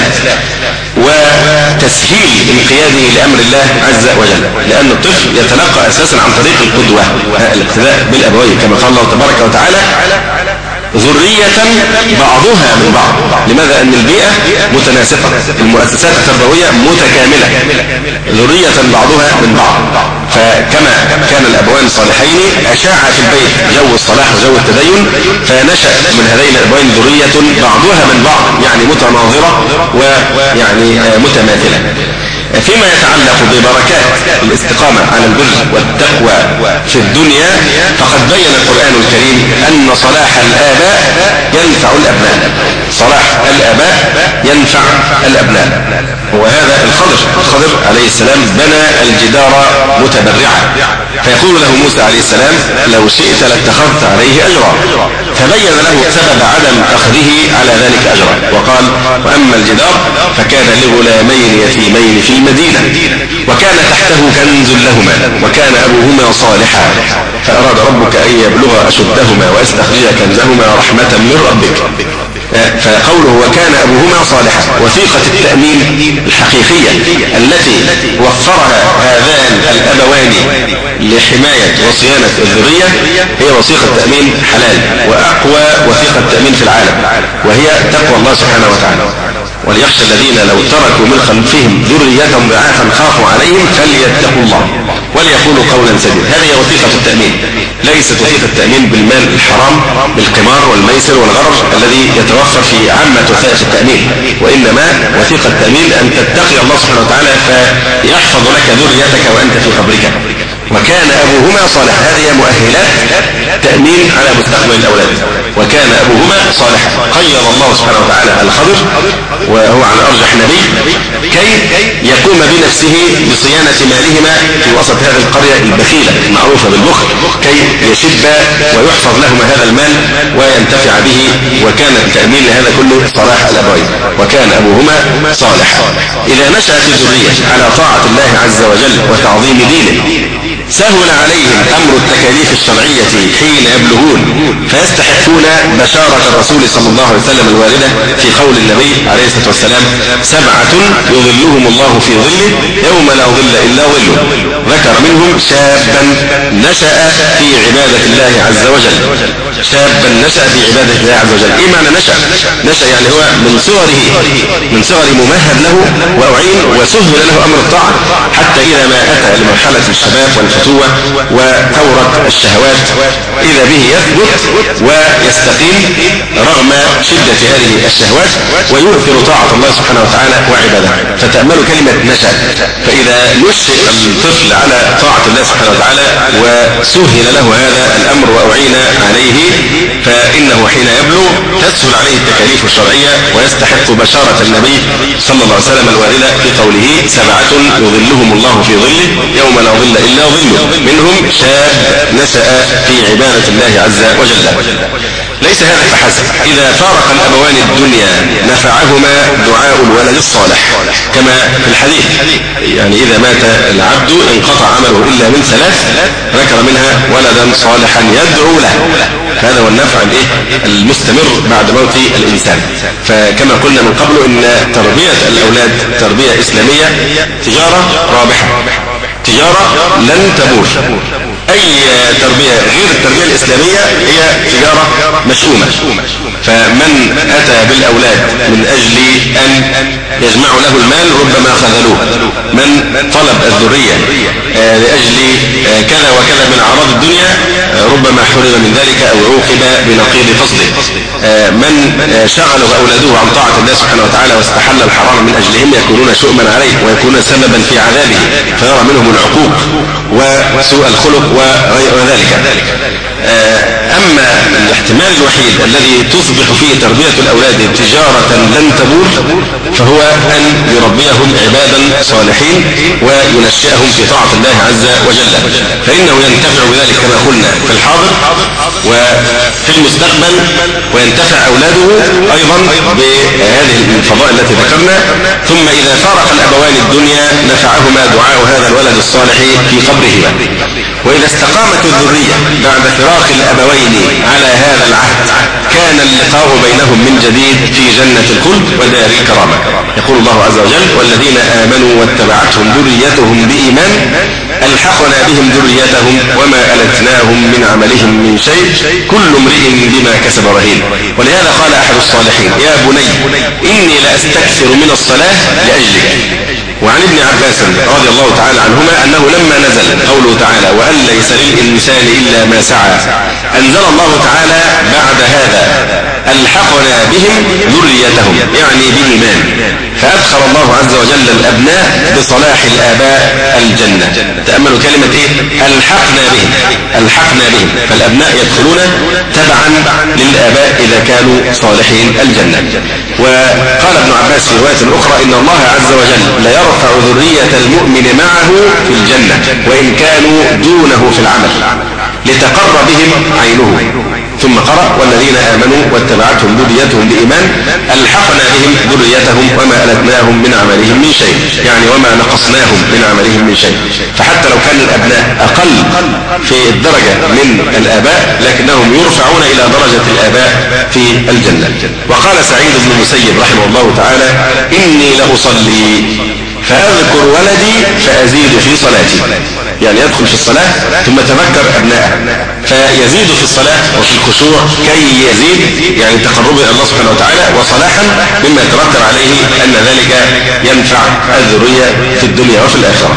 وتسهيل انقياده لأمر الله عز وجل، لأن الطفل يتلقى أساسا عن طريق القدوة، الاقتداء بالأبوين، كما قال الله تبارك وتعالى ذرية بعضها من بعض. لماذا؟ أن البيئة متناسقة، المؤسسات التربوية متكاملة، ذرية بعضها من بعض. فكما كان الأبوان صالحين أشاع في البيت جو الصلاح وجو التدين، فنشأ من هذين الأبوين ذرية بعضها من بعض، يعني متناظرة ويعني متماثلة. فيما يتعلق ببركات الاستقامة على البر والتقوى في الدنيا، فقد بين القرآن الكريم أن صلاح الآباء ينفع الأبناء، صلاح الآباء ينفع الأبناء. وهذا الخضر الخضر عليه السلام بنى الجدار متبرعا، فيقول له موسى عليه السلام لو شئت لاتخذت عليه أجرا، فبين له سبب عدم أخذه على ذلك أجرا، وقال وأما الجدار فكان لغلامين يتيمين في المدينة وكان تحته كنز لهما وكان أبوهما صالحا فأراد ربك أن يبلغ أشدهما ويستخرج كنزهما رحمة من ربك. فقوله وكان أبوهما صالحا وثيقة التأمين الحقيقية التي وفرها هذان الأبوان لحماية وصيانة الذرية هي وثيقة تأمين حلال وأقوى وثيقة تأمين في العالم، وهي تقوى الله سبحانه وتعالى. وليخشى الذين لو تركوا من خلفهم ذرية ضعافا خافوا عليهم فليتقوا الله وليقولوا قولا سديدا. هذه وثيقة التأمين، ليست وثيقة التأمين بالمال الحرام بالقمار والميسر والغرر الذي يتوفر في عامة وثائق التأمين، وإنما وثيقة التأمين أن تتقي الله سبحانه وتعالى فيحفظ لك ذريتك وأنت في قبرك. وكان أبوهما صالحا. هذه مؤهلات تأمين على مستقبل الأولاد. وكان أبوهما صالحا. خير الله سبحانه وتعالى الخضر وهو على أرجح نبي كي يقوم بنفسه بصيانة مالهما في وسط هذه القرية البخيلة المعروفة بالبخل، كي يشب ويحفظ لهما هذا المال وينتفع به. وكان التأمين لهذا كله صلاح الأبوين. وكان أبوهما صالحا. إذا نشأت الذرية على طاعة الله عز وجل وتعظيم دينه سهل عليهم أمر التكاليف الشرعية حين يبلغون، فيستحقون بشارة الرسول صلى الله عليه وسلم الواردة في قول النبي عليه الصلاة والسلام: سبعة يظلهم الله في ظله يوم لا ظل إلا ظله. ذكر منهم شابا نشأ في عبادة الله عز وجل. شابا نشأ في عبادة الله عز وجل. إيه معنى نشأ؟ نشأ يعني هو من صغره من صغر ممهد له وأعين وسهل له أمر الطاعة، حتى إذا ما أتى لمرحلة الشباب والفتوة وثورة الشهوات إذا به يثبت ويستقيم رغم شدة هذه الشهوات ويؤثر طاعة الله سبحانه وتعالى وعباده. فتأملوا كلمة نشأ. فإذا نشئ الطفل على طاعة الله سبحانه وتعالى وسهل له هذا الأمر وأعين عليه، فإنه حين يبلغ تسهل عليه التكاليف الشرعية ويستحق بشارة النبي صلى الله عليه وسلم الواردة في قوله: سبعة يظلهم الله في ظله يوم لا ظل إلا ظله، منهم شاب نشأ في عبادة الله عز وجل. ليس هذا فحسب. إذا فارق الأبوان الدنيا نفعهما دعاء الولد الصالح كما في الحديث، يعني إذا مات العبد انقطع عمله إلا من ثلاث، ذكر منها ولدا صالحا يدعو له. هذا هو النفع المستمر بعد موت الإنسان. فكما قلنا من قبل إن تربية الأولاد تربية إسلامية تجارة رابحة، تجارة لن تبور. أي تربية غير التربية الإسلامية هي تجارة مشؤومة. فمن أتى بالأولاد من أجل أن يجمع له المال ربما خذلوه. من طلب الذرية لأجل كذا وكذا من أعراض الدنيا ربما حرم من ذلك أو عوقب بنقيض قصده. من شغله أولاده عن طاعة الله سبحانه وتعالى واستحل الحرام من أجلهم يكونون شؤما عليه ويكونون سببا في عذابه، فيرى منهم العقوق وسوء الخلق وغير ذلك. أما الاحتمال الوحيد الذي تصبح فيه تربية الأولاد تجارة لن تبور فهو أن يربيهم عبادا صالحين وينشئهم في طاعة الله عز وجل، فإنه ينتفع بذلك كما قلنا في الحاضر وفي المستقبل، وينتفع أولاده أيضا بهذه الفضائل التي ذكرنا. ثم إذا فارق الأبوان الدنيا نفعهما دعاء هذا الولد الصالح في قبرهما. وإذا استقامت الذرية بعد فراق الأبوين على هذا العهد كان اللقاء بينهم من جديد في جنة الخلد ودار الكرامة. يقول الله عز وجل: والذين آمنوا واتبعتهم ذريتهم بإيمان ألحقنا بهم ذريتهم وما ألتناهم من عملهم من شيء كل امرئ بما كسب رهين. ولهذا قال أحد الصالحين: يا بني إني لأستكثر من الصلاة لأجلك. وعن ابن عباس رضي الله تعالى عنهما أنه لما نزل قوله تعالى: وأن ليس للإنسان إلا ما سعى، أنزل الله تعالى بعد هذا: ألحقنا بهم ذريتهم، يعني بإيمان. فأدخل الله عز وجل الأبناء بصلاح الآباء الجنة. تأملوا كلمة إيه؟ ألحقنا بهم. ألحقنا بهم، فالأبناء يدخلون تبعا للآباء إذا كانوا صالحين الجنة. وقال ابن عباس في رواية أخرى: إن الله عز وجل لا يرفع ذرية المؤمن معه في الجنة وإن كانوا دونه في العمل لتقر بهم عينه. ثم قرأ: والذين آمنوا واتبعتهم ذريتهم بإيمان ألحقنا بهم ذريتهم وما ألتناهم من عملهم من شيء، يعني وما نقصناهم من عملهم من شيء. فحتى لو كان الأبناء أقل في الدرجة من الآباء لكنهم يرفعون إلى درجة الآباء في الجنة. وقال سعيد بن المسيب رحمه الله تعالى: إني لأصلي فأذكر ولدي فأزيد في صلاتي. يعني يدخل في الصلاة ثم تذكر أبنائه فيزيد في الصلاة وفي الخشوع كي يزيد يعني تقربه إلى الله سبحانه وتعالى وصلاحا، مما يترتب عليه أن ذلك ينفع الذرية في الدنيا وفي الآخرة.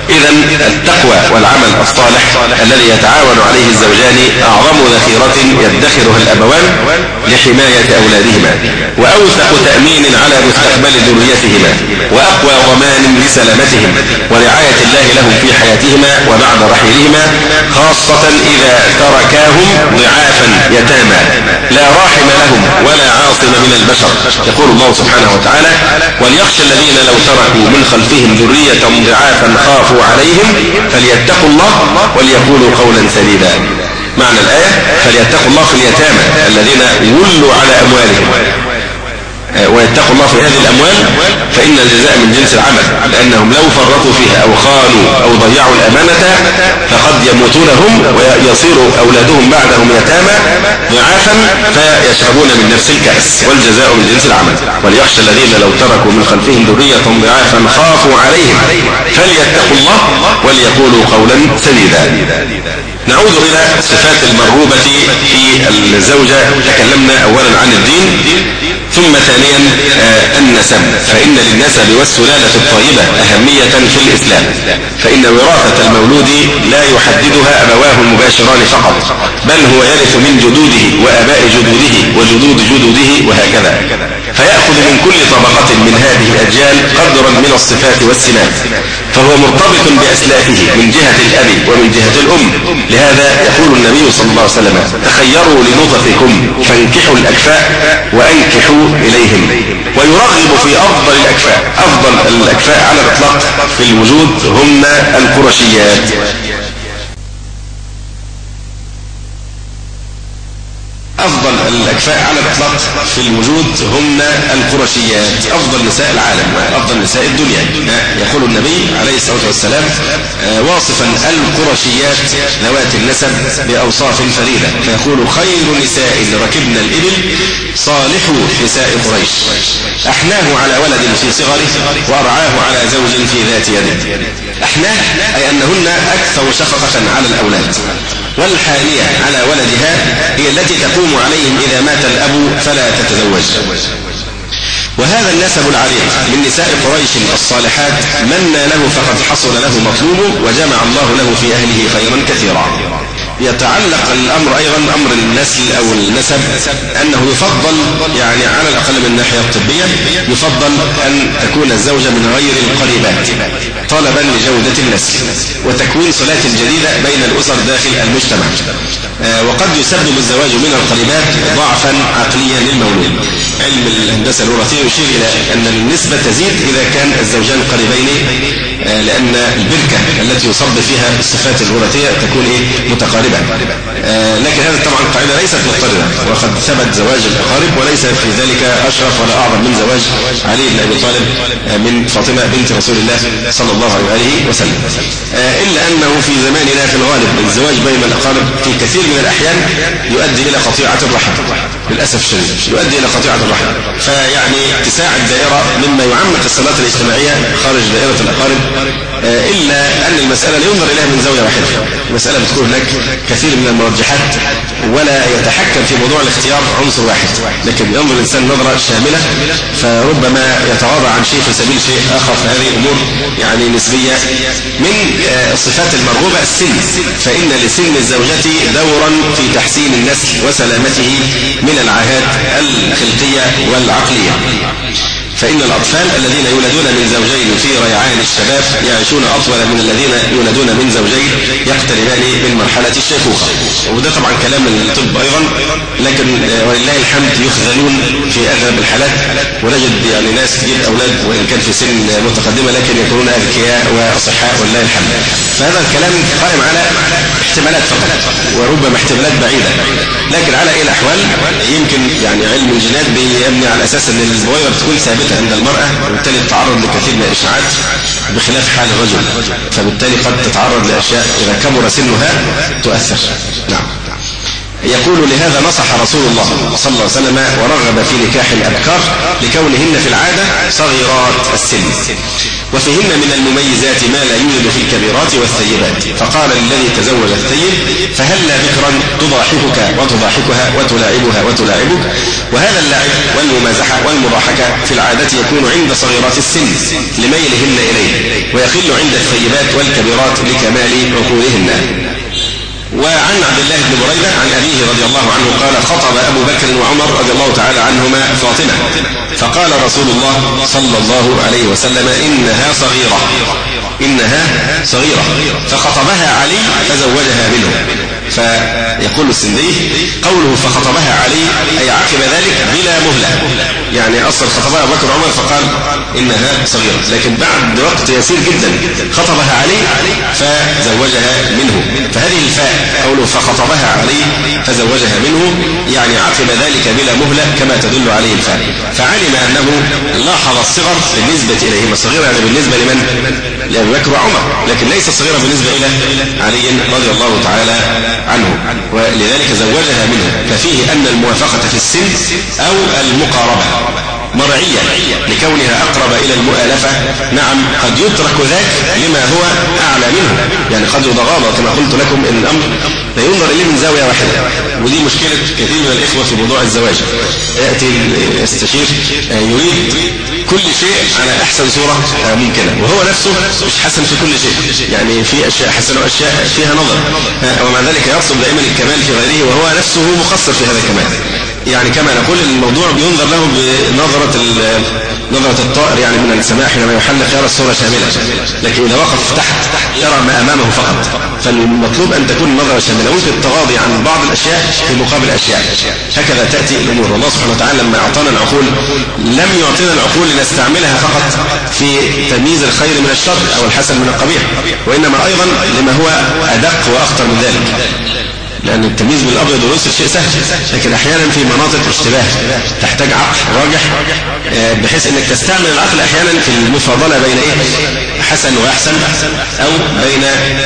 إذا التقوى والعمل الصالح الذي يتعاون عليه الزوجان أعظم ذخيرة يدخرها الأبوان لحماية أولادهما، وأوثق تأمين على مستقبل ذريتهما، وأقوى ضمان لسلامتهم ورعاية الله لهم في حياتهما وبعد رحيلهما، خاصة إذا تركاهم ضعافا يتامى لا راحم لهم ولا عاصم من البشر. يقول الله سبحانه وتعالى: وليخشى الذين لو تركوا من خلفهم ذرية ضعافا خافوا عليهم فليتقوا الله وليقولوا قولا سديدا. معنى الآية: فليتقوا الله في اليتامى الذين ولوا على أموالهم، ويتقوا الله في هذه الأموال، فإن الجزاء من جنس العمل، لأنهم لو فرطوا فيها أو خانوا أو ضيعوا الأمانة فقد يموتون هم ويصير أولادهم بعدهم يتامى ضعافا فيشربون من نفس الكأس، والجزاء من جنس العمل. وليخشى الذين لو تركوا من خلفهم ذرية ضعافا خافوا عليهم فليتقوا الله وليقولوا قولا سديدا. نعود إلى صفات المرغوبة في الزوجة. تكلمنا أولا عن الدين، ثم ثانيا النسب، فإن للنسب والسلالة الطيبة أهمية في الإسلام، فإن وراثة المولود لا يحددها أبواه المباشران فقط، بل هو يرث من جدوده وآباء جدوده وجدود جدوده وهكذا، فيأخذ من كل طبقة من هذه الأجيال قدرا من الصفات والسمات، فهو مرتبط بأسلافه من جهة الأب ومن جهة الأم. لهذا يقول النبي صلى الله عليه وسلم: تخيروا لنطفكم فانكحوا الأكفاء وأنكحوا إليهم. ويرغب في أفضل الأكفاء. أفضل الأكفاء على الإطلاق في الوجود هم القرشيات. أفضل الأكفاء على الإطلاق في الوجود هم القرشيات، أفضل نساء العالم وأفضل نساء الدنيا. يقول النبي عليه الصلاة والسلام واصفا القرشيات ذوات النسب بأوصاف فريدة، فيقول: خير نساء ركبن الإبل صالح نساء قريش، أحناه على ولد في صغره وأرعاه على زوج في ذات يده. أحناه أي أنهن أكثر شفقة على الأولاد، والحانية على ولدها هي التي تقوم عليهم إذا مات الأب فلا تتزوج. وهذا النسب العريق من نساء قريش الصالحات من له فقد حصل له مطلوبه، وجمع الله له في أهله خيرا كثيرا. يتعلق الأمر أيضا أمر النسل أو النسب أنه يفضل، يعني على الأقل من الناحية الطبية، يفضل أن تكون الزوجة من غير القريبات طلبا لجودة النسل وتكوين صلات جديدة بين الأسر داخل المجتمع. وقد يسبب الزواج من القريبات ضعفا عقليا للمولود. علم الهندسة الوراثية يشير إلى أن النسبة تزيد إذا كان الزوجان قريبين، لأن البركة التي يصب فيها الصفات الوراثية تكون إيه؟ متقاربة. لكن هذا طبعا قاعدة ليست مضطردة، وقد ثبت زواج الأقارب وليس في ذلك أشرف ولا أعظم من زواج علي بن أبي طالب من فاطمة بنت رسول الله صلى الله عليه وسلم. إلا أنه في زماننا في الغالب الزواج بين الأقارب في كثير من الأحيان يؤدي إلى قطيعة الرحم، للأسف الشديد يؤدي إلى قطيعة الرحم. فيعني اتساع الدائرة مما يعمق الصلات الاجتماعية خارج دائرة الأقارب، إلا أن المسألة لا ينظر إليها من زاوية واحدة. المسألة بتكون هناك كثير من المرجحات، ولا يتحكم في موضوع الاختيار عنصر واحد، لكن ينظر الإنسان نظرة شاملة، فربما يتغاضى عن شيء في سبيل شيء آخر. فهذه أمور يعني نسبية. من الصفات المرغوبة السن، فإن لسن الزوجة دورا في تحسين النسل وسلامته من العاهات الخلقية والعقلية. فإن الأطفال الذين يولدون من زوجين في ريعان الشباب يعيشون أطول من الذين يولدون من زوجين يقتربان من مرحلة الشيخوخة. وده طبعا كلام الطب أيضا، لكن ولله الحمد يخذلون في أغلب الحالات، ونجد يعني ناس تجيب أولاد وإن كان في سن متقدمة لكن يكونون أذكياء وأصحاء ولله الحمد. فهذا الكلام قائم على احتمالات فقط، وربما احتمالات بعيدة، لكن على أي الأحوال يمكن يعني علم الجينات بيبني على أساس أن البويضة بتكون ثابتة عند المرأة، وبالتالي تتعرض لكثير من الإشعاعات بخلاف حال الرجل، فبالتالي قد تتعرض لأشياء إذا كبر سنها تؤثر. نعم. يقول لهذا نصح رسول الله صلى الله عليه وسلم ورغب في نكاح الأبكار لكونهن في العادة صغيرات السن، وفيهن من المميزات ما لا يوجد في الكبيرات والثيبات. فقال للذي تزوج الثيب: فهلا بكرا تضاحكك وتضاحكها وتلاعبها وتلاعبك. وهذا اللعب والممازحة والمضاحكة في العادة يكون عند صغيرات السن لميلهن إليه، ويقل عند الثيبات والكبيرات لكمال عقولهن. وعن عبد الله بن بريدة عن أبيه رضي الله عنه قال: خطب أبو بكر وعمر رضي الله تعالى عنهما فاطمة، فقال رسول الله صلى الله عليه وسلم: إنها صغيرة إنها صغيرة فخطبها علي فزوجها منه. فيقول السندي: قوله فخطبها علي أي عقب ذلك بلا مهلة، يعني أصل خطبها أبو بكر وعمر فقال إنها صغيرة، لكن بعد وقت يسير جدا خطبها علي فزوجها منه. فهذه الفاء قوله فخطبها علي فزوجها منه يعني عقب ذلك بلا مهلة كما تدل عليه الفاء. فعلم أنه لاحظ الصغر بالنسبة إليهما، الصغيرة يعني بالنسبة لمن؟ لأبي بكر وعمر، لكن ليس صغيرة بالنسبة إلى علي رضي الله تعالى عنه، ولذلك زوجها منه. ففيه أن الموافقة في السن أو المقاربة مرعية لكونها أقرب إلى المؤالفة. نعم قد يترك ذاك لما هو أعلى منه، يعني قد يتغاضى كما قلت لكم إن الأمر لا ينظر إليه من زاوية واحدة، ودي مشكلة كثير من الإخوة في موضوع الزواج. يأتي يستشير يريد كل شيء على أحسن صورة ممكنة، وهو نفسه مش حسن في كل شيء، يعني في أشياء حسنة وأشياء فيها نظر، ومع ذلك يرسم دائما الكمال في غيره وهو نفسه مقصر في هذا الكمال. يعني كما نقول الموضوع بينظر له بنظرة نظرة الطائر يعني من السماء حينما يحلق يرى الصورة شاملة، لكن إذا وقف تحت يرى ما أمامه فقط. فالمطلوب أن تكون النظرة شاملة، ممكن التغاضي عن بعض الأشياء في مقابل أشياء. هكذا تأتي الأمور. والله سبحانه وتعالى لما أعطانا العقول لم يعطينا العقول لنستعملها فقط في تمييز الخير من الشر أو الحسن من القبيح، وإنما أيضا لما هو أدق وأخطر من ذلك، لأن التمييز بالأبيض والأسود شيء سهل، لكن أحيانا في مناطق اشتباه تحتاج عقل راجح، بحيث أنك تستعمل العقل أحيانا في المفاضلة بين إيه حسن وأحسن، أو بين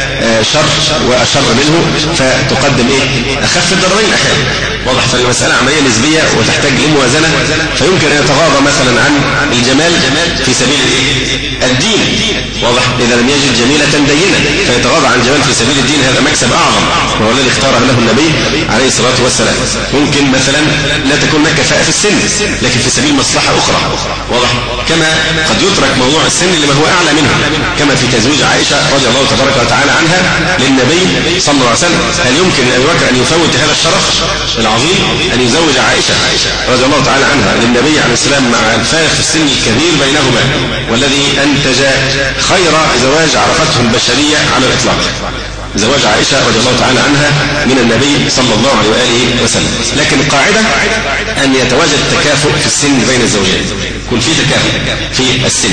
شر وأشر منه، فتقدم إيه أخف الضررين أحيانا. واضح؟ فالمسألة عملية نسبية وتحتاج لموازنة، فيمكن أن يتغاضى مثلا عن الجمال في سبيل الدين. واضح؟ إذا لم يجد جميلة دينة فيتغاضى عن الجمال في سبيل الدين، هذا مكسب أعظم وهو الذي اختاره له النبي عليه الصلاة والسلام. ممكن مثلا لا تكون هناك كفاءة في السن لكن في سبيل مصلحة أخرى. واضح؟ كما قد يترك موضوع السن لما هو أعلى منه، كما في تزويج عائشة رضي الله تبارك وتعالى عنها للنبي صلى الله عليه وسلم. هل يمكن لأبي بكر أن يفوت هذا الشرف العظيم أن يزوج عائشة رضي الله تعالى عنها للنبي عليه السلام مع الفارق في السن الكبير بينهما، والذي أنتج خير زواج عرفته البشرية على الإطلاق، زواج عائشة رضي الله تعالى عنها من النبي صلى الله عليه وآله وسلم. لكن القاعدة أن يتواجد تكافؤ في السن بين الزوجين، يكون في تكافؤ في السن،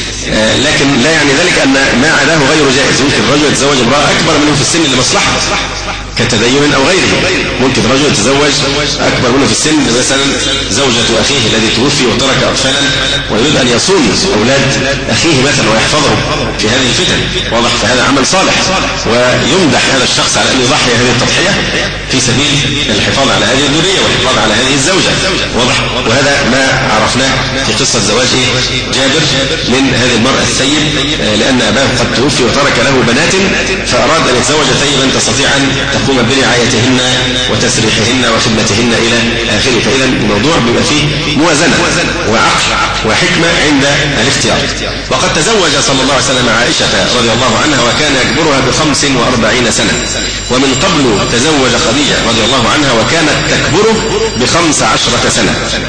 آه لكن لا يعني ذلك أن ما عداه غير جائز. ممكن الرجل يتزوج امرأة أكبر منه في السن لمصلحة كتدين أو غيره. ممكن رجل يتزوج أكبر منه في السن، مثلا زوجة أخيه الذي توفي وترك أطفالا ويريد أن يصون أولاد أخيه مثلا ويحفظهم في هذه الفتن. واضح؟ فهذا عمل صالح ويمدح هذا الشخص على أن يضحي هذه التضحية في سبيل الحفاظ على هذه الذرية والحفاظ على هذه الزوجة. واضح؟ وهذا ما عرفناه في قصة زواج جابر من هذه المرأة الثيب، لأن أباه قد توفي وترك له بنات فأراد أن يتزوج ثيبا تستطيع أن تقوم برعايتهن وتسريحهن وخدمتهن إلى آخره. فإذا الموضوع بيبقى فيه موازنة وعقل وحكمة عند الاختيار. وقد تزوج صلى الله عليه وسلم عائشة رضي الله عنها وكان يكبرها بخمس وأربعين سنة، ومن قبل تزوج خديجة رضي الله عنها وكانت تكبره بخمس عشرة سنة.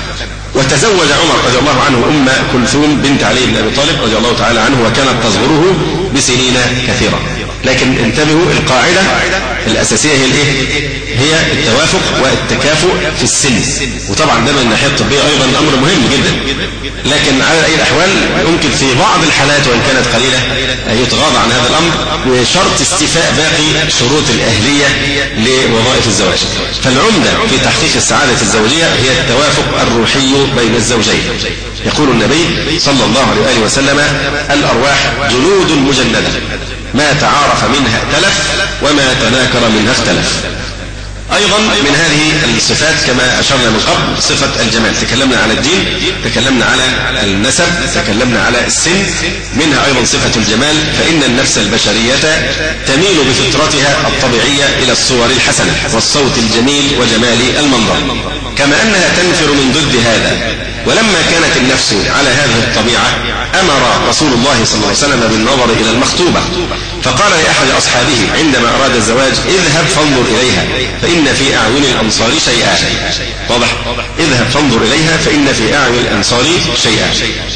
وتزوج عمر رضي الله عنه أم كلثوم بنت علي بن أبي طالب رضي الله تعالى عنه وكانت تصغره بسنين كثيرة. لكن انتبهوا، القاعدة الأساسية هي الايه؟ هي التوافق والتكافؤ في السن. وطبعا ده من الناحية الطبية أيضا أمر مهم جدا، لكن على أي الأحوال يمكن في بعض الحالات وإن كانت قليلة يتغاضى عن هذا الأمر بشرط استيفاء باقي شروط الأهلية لوظائف الزواج. فالعمدة في تحقيق السعادة الزوجية هي التوافق الروحي بين الزوجين. يقول النبي صلى الله عليه وآله وسلم: الأرواح جنود مجندة ما تعارف منها ائتلف وما تناكر منها اختلف. أيضا من هذه الصفات كما أشرنا من قبل صفة الجمال. تكلمنا على الدين، تكلمنا على النسب، تكلمنا على السن، منها أيضا صفة الجمال. فإن النفس البشرية تميل بفطرتها الطبيعية إلى الصور الحسنة والصوت الجميل وجمال المنظر، كما أنها تنفر من ضد هذا. ولما كانت النفس على هذه الطبيعة أمر رسول الله صلى الله عليه وسلم بالنظر إلى المخطوبة، فقال لأحد أصحابه عندما أراد الزواج: اذهب فانظر إليها فإن في أعين الأنصار شيئا. واضح؟ اذهب فانظر إليها فإن في أعين الأنصار شيئا.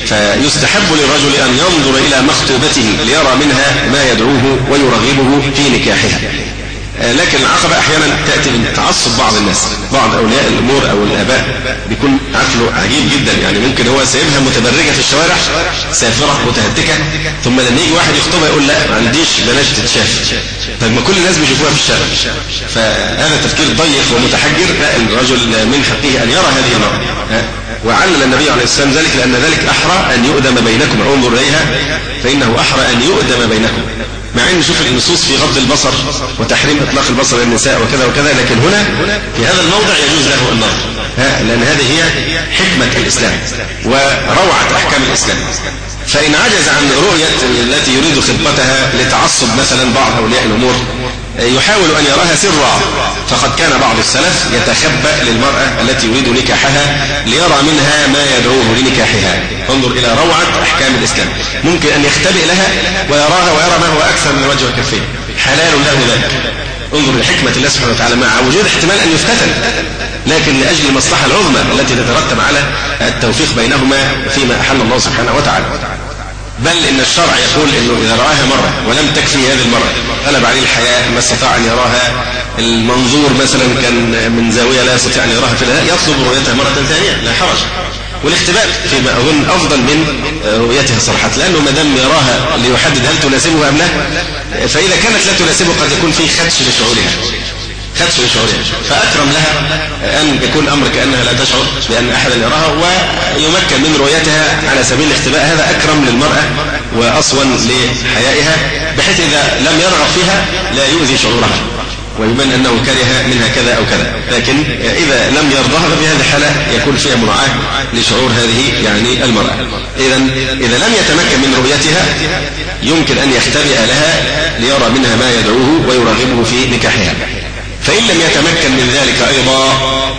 فيستحب للرجل أن ينظر إلى مخطوبته ليرى منها ما يدعوه ويرغبه في نكاحها. لكن العقبة أحيانا تأتي من تعصب بعض الناس، بعض أولياء الأمور أو الآباء بيكون عقله عجيب جدا. يعني ممكن هو سايبها متبرجة في الشوارع سافرة متهتكة، ثم لما يجي واحد يخطبها يقول لا ما عنديش بلاش تتشاف، طيب ما كل الناس بيشوفوها في الشارع. فهذا تفكير ضيق ومتحجر. لا، الرجل من حقه أن يرى هذه المرأة، وعلل النبي عليه السلام ذلك لأن ذلك أحرى أن يؤدم بينكم. انظر إليها فإنه أحرى أن يؤدم بينكم. مع أن نشوف النصوص في غض البصر وتحريم إطلاق البصر للنساء وكذا وكذا، لكن هنا في هذا الموضع يجوز له النظر، لأن هذه هي حكمة الإسلام وروعة أحكام الإسلام. فإن عجز عن رؤية التي يريد خطبتها لتعصب مثلا بعض أولياء الأمور يحاول أن يراها سرا، فقد كان بعض السلف يتخبأ للمرأة التي يريد نكاحها ليرى منها ما يدعوه لنكاحها. انظر إلى روعة أحكام الإسلام. ممكن أن يختبئ لها ويراها ويرى ما هو أكثر من وجه وكفين، حلال له ذلك. انظر لحكمة الله سبحانه وتعالى مع وجود احتمال أن يفتتن، لكن لأجل المصلحة العظمى التي تترتب على التوفيق بينهما فيما أحل الله سبحانه وتعالى. بل إن الشرع يقول إنه إذا رآها مرة ولم تكفي هذه المرة غلب عليه الحياء ما استطاع أن يراها، المنظور مثلا كان من زاوية لا يستطيع أن يراها في الهواء، يطلب رؤيتها مرة ثانية لا حرج. والاختباء فيما أظن أفضل من رؤيتها صراحة، لأنه ما دام يراها ليحدد هل تناسبه أم لا، فإذا كانت لا تناسبه قد يكون فيه خدش لشعورها، خدش لشعورها، فأكرم لها أن يكون الأمر كأنها لا تشعر بأن أحدا يراها ويمكن من رؤيتها على سبيل الاختباء. هذا أكرم للمرأة وأصون لحيائها، بحيث إذا لم يرغب فيها لا يؤذي شعورها ويبين أنه كره منها كذا أو كذا. لكن إذا لم يرضها ففي هذه الحالة يكون فيها مراعاة لشعور هذه يعني المرأة. إذا إذا لم يتمكن من رؤيتها يمكن أن يختبئ لها ليرى منها ما يدعوه ويرغبه في نكاحها. فإن لم يتمكن من ذلك أيضا،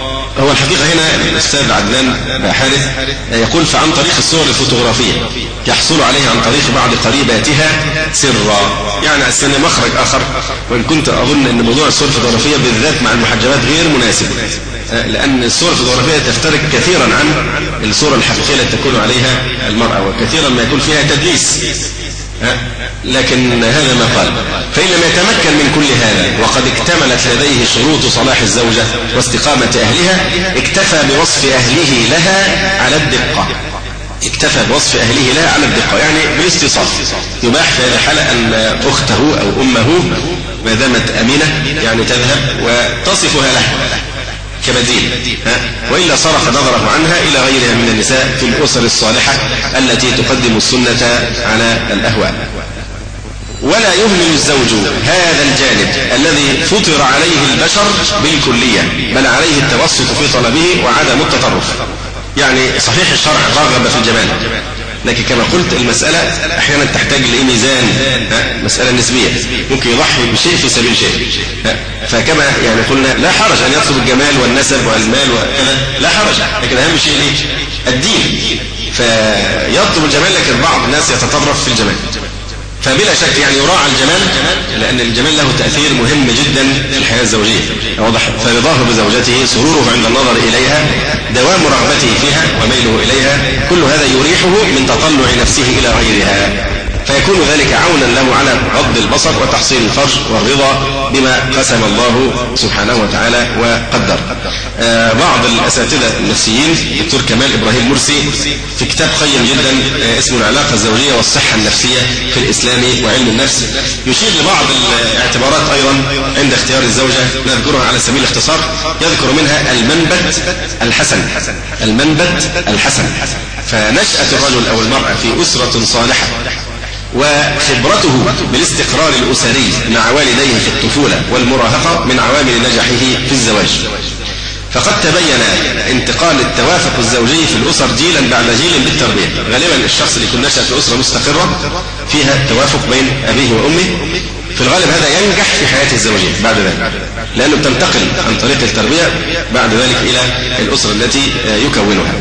هو الحقيقة هنا الأستاذ عدنان حارث يقول فعن طريق الصور الفوتوغرافية يحصل عليها عن طريق بعض قريباتها سرا. يعني السنة مخرج آخر، وإن كنت أظن أن موضوع الصور الفوتوغرافية بالذات مع المحجبات غير مناسب، لأن الصور الفوتوغرافية تفترق كثيرا عن الصورة الحقيقية التي تكون عليها المرأة، وكثيرا ما يكون فيها تدليس. لكن هذا ما قال. فإن لم يتمكن من كل هذا وقد اكتملت لديه شروط صلاح الزوجة واستقامة أهلها، اكتفى بوصف أهله لها على الدقة. اكتفى بوصف أهله لها على الدقة، يعني بالاستيصال. يباح في هذه الحالة أن أخته أو أمه ما دامت أمينة يعني تذهب وتصفها له كبديل، وإلا صرف نظره عنها إلى غيرها من النساء في الأسر الصالحة التي تقدم السنة على الأهواء. ولا يهمل الزوج هذا الجانب الذي فطر عليه البشر بالكلية، بل عليه التوسط في طلبه وعدم التطرف. يعني صحيح الشرع رغب في الجمال، لكن كما قلت المسألة أحيانا تحتاج لميزان، مسألة نسبية، ممكن يضحي بشيء في سبيل شيء. فكما يعني قلنا لا حرج أن يطلب الجمال والنسب والمال وكذا، لا حرج، لكن أهم شيء ليه؟ الدين. فيطلب الجمال، لكن بعض الناس يتطرف في الجمال. فبلا شك يعني يراعى الجمال، لأن الجمال له تأثير مهم جدا في الحياة الزوجية. واضح؟ فرضاه بزوجته، سروره عند النظر إليها، دوام رغبته فيها وميله إليها، كل هذا يريحه من تطلع نفسه إلى غيرها، فيكون ذلك عونا له على غض البصر وتحصيل الفرج والرضا بما قسم الله سبحانه وتعالى وقدر. آه بعض الأساتذة النفسيين دكتور كمال إبراهيم مرسي في كتاب قيم جدا آه اسمه العلاقة الزوجية والصحة النفسية في الإسلام وعلم النفس، يشير لبعض الاعتبارات أيضا عند اختيار الزوجة، نذكرها على سبيل الاختصار. يذكر منها المنبت الحسن، المنبت الحسن. فنشأة الرجل أو المرأة في أسرة صالحة وخبرته بالاستقرار الأسري مع والديه في الطفولة والمراهقة من عوامل نجاحه في الزواج. فقد تبين انتقال التوافق الزوجي في الأسر جيلا بعد جيل بالتربية. غالبا الشخص اللي يكون نشأ في أسرة مستقرة فيها توافق بين أبيه وأمه في الغالب هذا ينجح في حياته الزوجية بعد ذلك، لأنه بتنتقل عن طريق التربية بعد ذلك إلى الأسرة التي يكونها.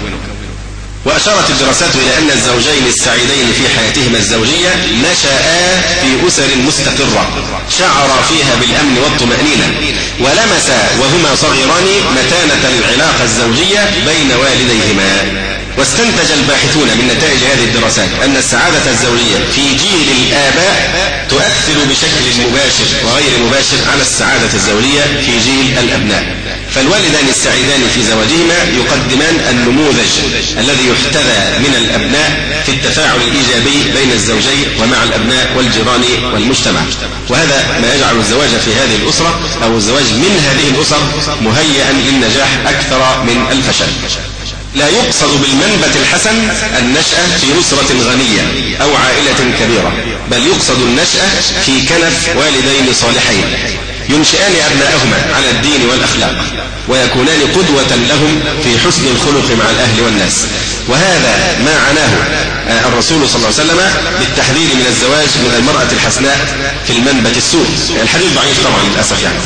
وأشارت الدراسات إلى أن الزوجين السعيدين في حياتهما الزوجية نشأا في أسر مستقرة شعرا فيها بالأمن والطمأنينة، ولمسا وهما صغيران متانة العلاقة الزوجية بين والديهما. واستنتج الباحثون من نتائج هذه الدراسات أن السعادة الزوجية في جيل الآباء تؤثر بشكل مباشر وغير مباشر على السعادة الزوجية في جيل الأبناء. فالوالدان السعيدان في زواجهما يقدمان النموذج الذي يحتذى من الأبناء في التفاعل الإيجابي بين الزوجين ومع الأبناء والجيران والمجتمع. وهذا ما يجعل الزواج في هذه الأسرة أو الزواج من هذه الأسر مهيئا للنجاح أكثر من الفشل. لا يقصد بالمنبت الحسن النشأة في أسرة غنية أو عائلة كبيرة، بل يقصد النشأة في كنف والدين صالحين ينشئان أبناءهما على الدين والأخلاق ويكونان قدوة لهم في حسن الخلق مع الأهل والناس. وهذا ما عناه الرسول صلى الله عليه وسلم بالتحذير من الزواج من المرأة الحسناء في المنبت السوء. الحديث ضعيف طبعا للأسف يعني.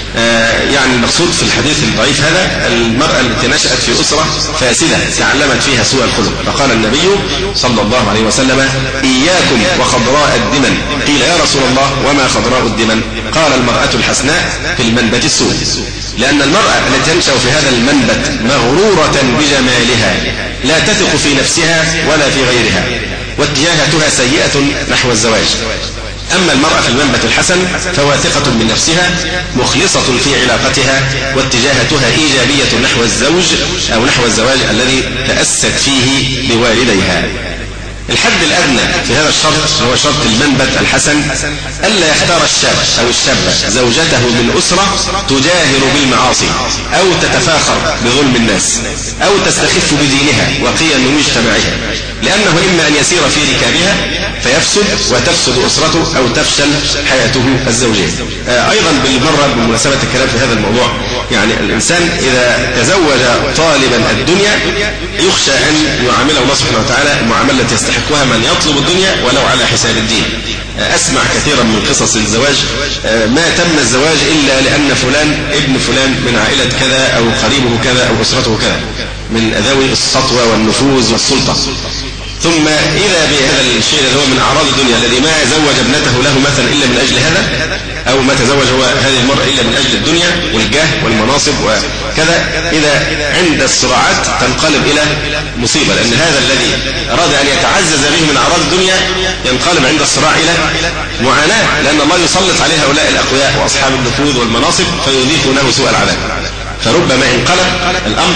يعني المقصود في الحديث الضعيف هذا المرأة التي نشأت في أسرة فاسدة تعلمت فيها سوء الخلق. فقال النبي صلى الله عليه وسلم: إياكم وخضراء الدمن. قيل: يا رسول الله وما خضراء الدمن؟ قال: المرأة الحسناء في المنبت السوء. لأن المرأة التي تنشأ في هذا المنبت مغرورة بجمالها لا تثق في نفسها ولا في غيرها، واتجاهتها سيئة نحو الزواج. أما المرأة في المنبت الحسن فواثقة من نفسها مخلصة في علاقتها واتجاهتها إيجابية نحو الزوج أو نحو الزواج الذي تأست فيه بوالديها. الحد الأدنى في هذا الشرط هو شرط المنبت الحسن ألا يختار الشاب أو الشابة زوجته من أسرة تجاهر بالمعاصي أو تتفاخر بظلم الناس أو تستخف بدينها وقيم مجتمعها، لأنه إما أن يسير في ركابها فيفسد وتفسد أسرته أو تفشل حياته الزوجية. آه أيضا بالمرة بمناسبة الكلام في هذا الموضوع، يعني الإنسان إذا تزوج طالبا الدنيا يخشى أن يعامله الله سبحانه وتعالى المعاملة التي يستحقها من يطلب الدنيا ولو على حساب الدين. آه أسمع كثيرا من قصص الزواج، آه ما تم الزواج إلا لأن فلان ابن فلان من عائلة كذا أو قريبه كذا أو أسرته كذا من ذوي السطوة والنفوذ والسلطة. ثم إذا بهذا الشيء اللي هو من أعراض الدنيا الذي ما زوج ابنته له مثلا إلا من أجل هذا، أو ما تزوج هو هذه المرأة إلا من أجل الدنيا والجاه والمناصب وكذا، إذا عند الصراعات تنقلب إلى مصيبة، لأن هذا الذي أراد أن يتعزز به من أعراض الدنيا ينقلب عند الصراع إلى معاناة، لأن الله يسلط عليه هؤلاء الأقوياء وأصحاب النفوذ والمناصب فيذيقونه سوء العذاب. فربما انقلب الأمر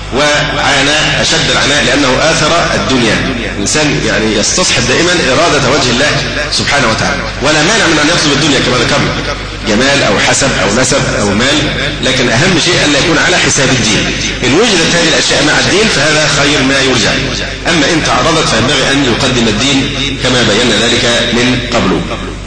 وعانى أشد العناء لأنه آثر الدنيا. الإنسان يعني يستصحب دائما إرادة وجه الله سبحانه وتعالى، ولا مانع من أن يطلب الدنيا كما ذكرنا، جمال أو حسب أو نسب أو مال، لكن أهم شيء أن لا يكون على حساب الدين. إن وجدت هذه الأشياء مع الدين فهذا خير ما يرجع، أما إن تعرضت فينبغي أن يقدم الدين كما بينا ذلك من قبل.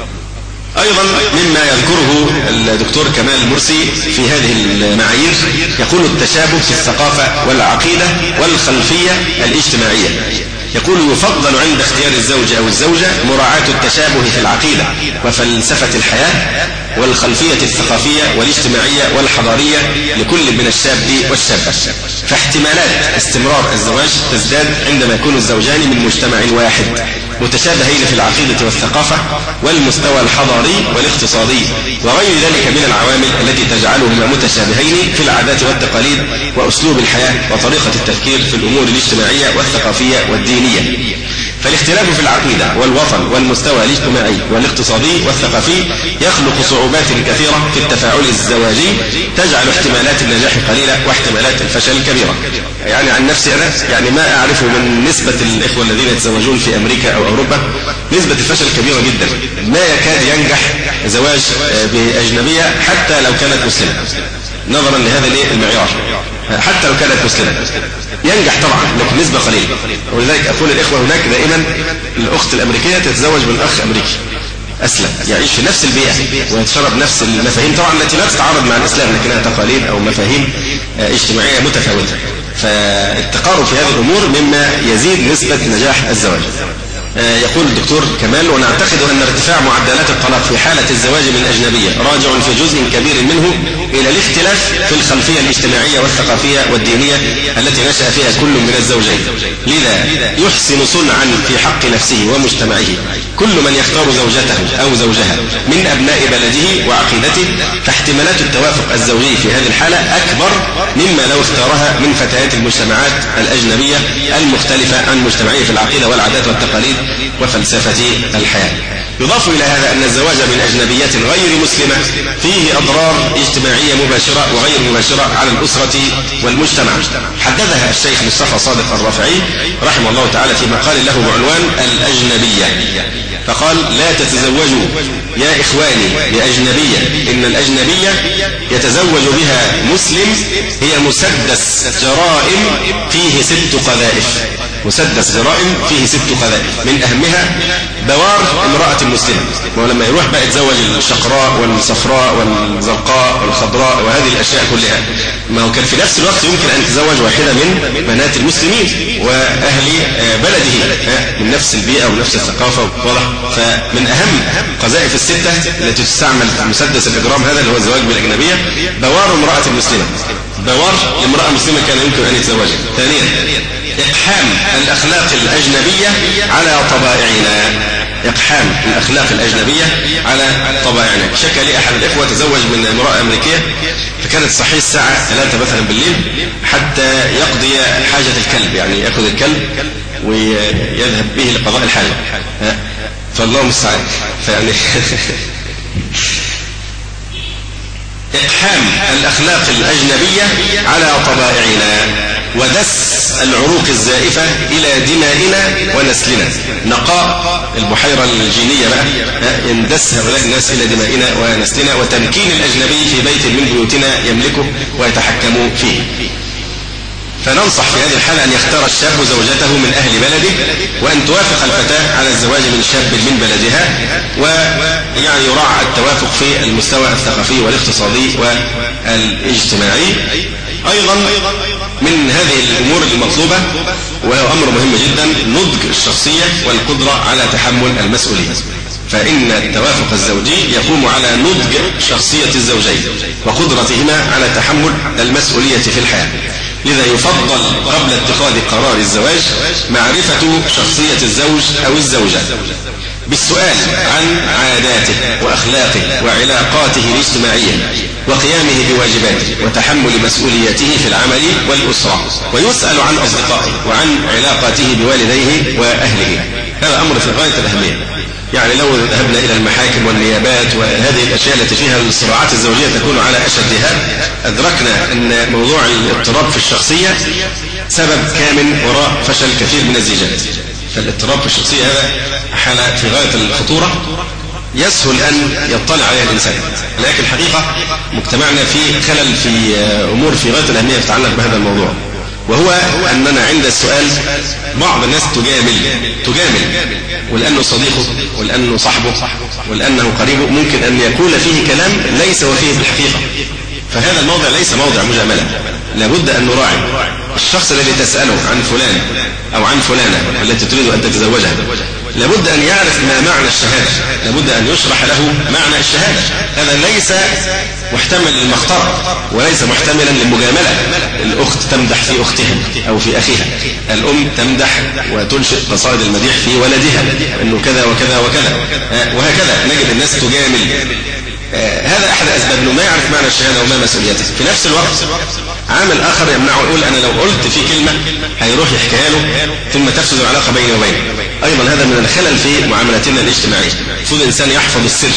أيضا مما يذكره الدكتور كمال مرسي في هذه المعايير يقول التشابه في الثقافة والعقيدة والخلفية الاجتماعية. يقول يفضل عند اختيار الزوج أو الزوجة مراعاة التشابه في العقيدة وفلسفة الحياة والخلفية الثقافية والاجتماعية والحضارية لكل من الشاب والشابة. فاحتمالات استمرار الزواج تزداد عندما يكون الزوجان من مجتمع واحد متشابهين في العقيدة والثقافة والمستوى الحضاري والاقتصادي وغير ذلك من العوامل التي تجعلهما متشابهين في العادات والتقاليد وأسلوب الحياة وطريقة التفكير في الأمور الاجتماعية والثقافية والدينية. فالاختلاف في العقيدة والوطن والمستوى الاجتماعي والاقتصادي والثقافي يخلق صعوبات كثيرة في التفاعل الزواجي تجعل احتمالات النجاح قليلة واحتمالات الفشل كبيرة. يعني عن نفسي أنا يعني ما أعرفه من نسبة الإخوة الذين يتزوجون في أمريكا أو أوروبا نسبة الفشل كبيرة جدا، ما يكاد ينجح زواج بأجنبية حتى لو كانت مسلمة نظرا لهذا المعيار. حتى لو كانت مسلمة. ينجح طبعا لكن نسبة قليلة. ولذلك أقول الإخوة هناك دائما الأخت الأمريكية تتزوج من أخ أمريكي أسلم، يعيش في نفس البيئة ويتشرب نفس المفاهيم طبعا التي لا تتعارض مع الإسلام، لكنها تقاليد أو مفاهيم اجتماعية متفاوتة. فالتقارب في هذه الأمور مما يزيد نسبة نجاح الزواج. يقول الدكتور كمال: ونعتقد أن ارتفاع معدلات الطلاق في حالة الزواج من أجنبية راجع في جزء كبير منه إلى الاختلاف في الخلفية الاجتماعية والثقافية والدينية التي نشأ فيها كل من الزوجين. لذا يحسن صنعا في حق نفسه ومجتمعه كل من يختار زوجته أو زوجها من أبناء بلده وعقيدته، فاحتمالات التوافق الزوجي في هذه الحالة أكبر مما لو اختارها من فتيات المجتمعات الأجنبية المختلفة عن مجتمعه في العقيدة والعادات والتقاليد وفلسفة الحياة. يضاف إلى هذا أن الزواج من أجنبية غير مسلمة فيه أضرار اجتماعية مباشرة وغير مباشرة على الأسرة والمجتمع، حددها الشيخ مصطفى صادق الرافعي رحمه الله تعالى في مقال له بعنوان الأجنبية، فقال: لا تتزوجوا يا إخواني بأجنبية، إن الأجنبية يتزوج بها مسلم هي مسدس جرائم فيه ست قذائف. مسدس جرائم فيه ست قذائف، من أهمها بوار امرأة مسلمة. ولما يروح بقى يتزوج الشقراء والصفراء والزرقاء والخضراء وهذه الأشياء كلها، ما هو كان في نفس الوقت يمكن أن تزوج واحدة من بنات المسلمين وأهل بلده من نفس البيئة ونفس الثقافة واضح. فمن أهم قذائف الستة التي تستعمل في مسدس الإجرام هذا اللي هو الزواج بالأجنبية بوار امرأة مسلمة. بوار امرأة مسلمة كان يمكن أن يتزوجها. ثانيا إقحام الأخلاق الأجنبية على طبائعنا. إقحام الأخلاق الأجنبية على طبائعنا. شكى لي أحد الإخوة تزوج من امرأة أمريكية، فكانت صحيح الساعة ثلاثة مثلا بالليل حتى يقضي حاجة الكلب، يعني يأخذ الكلب ويذهب به لقضاء الحاجة، فالله المستعان. فيعني إقحام الأخلاق الأجنبية على طبائعنا ودس العروق الزائفة إلى دمائنا ونسلنا. نقاء البحيرة الجينية بقى يندس هؤلاء الناس إلى دمائنا ونسلنا، وتمكين الأجنبي في بيت من بيوتنا يملكه ويتحكم فيه. فننصح في هذه الحالة أن يختار الشاب زوجته من أهل بلده، وأن توافق الفتاة على الزواج من شاب من بلدها، ويعني يراعى التوافق في المستوى الثقافي والاقتصادي والاجتماعي. أيضا من هذه الأمور المطلوبة وهو أمر مهم جدا نضج الشخصية والقدرة على تحمل المسؤولية. فإن التوافق الزوجي يقوم على نضج شخصية الزوجين وقدرتهما على تحمل المسؤولية في الحياة. لذا يفضل قبل اتخاذ قرار الزواج معرفة شخصية الزوج أو الزوجة بالسؤال عن عاداته وأخلاقه وعلاقاته الاجتماعية وقيامه بواجباته وتحمل مسؤولياته في العمل والأسرة، ويسأل عن أصدقائه وعن علاقاته بوالديه وأهله. هذا أمر في غاية الأهمية. يعني لو ذهبنا إلى المحاكم والنيابات وهذه الأشياء التي فيها الصراعات الزوجية تكون على أشدها، أدركنا أن موضوع الاضطراب في الشخصية سبب كامن وراء فشل كثير من الزيجات. فالاضطراب في الشخصية هذا حالة في غاية الخطورة يسهل أن يطلع عليها الإنسان، لكن الحقيقة مجتمعنا في خلل في أمور في غاية الأهمية تتعلق بهذا الموضوع، وهو أننا عند السؤال بعض الناس تجامل تجامل ولأنه صديقه ولأنه صاحبه ولأنه قريبه ممكن أن يقول فيه كلام ليس وفيه بالحقيقة. فهذا الموضع ليس موضع مجاملة، لابد أن نراعي الشخص الذي تسأله عن فلان أو عن فلانة التي تريد أن تتزوجها، لابد أن يعرف ما معنى الشهادة، لابد أن يشرح له معنى الشهادة. هذا ليس محتمل للمخطر وليس محتملا للمجاملة. الأخت تمدح في أختها أو في أخيها، الأم تمدح وتنشئ قصائد المديح في ولدها أنه كذا وكذا وكذا، وهكذا نجد الناس تجامل. آه هذا أحد أسباب أنه ما يعرف معنى الشهادة وما مسؤوليته. في نفس الوقت عامل آخر يمنعه، يقول أنا لو قلت في كلمة هيروح يحكيها له ثم تفسد العلاقة بيني وبينه. أيضا هذا من الخلل في معاملتنا الاجتماعية. المفروض الإنسان يحفظ السر.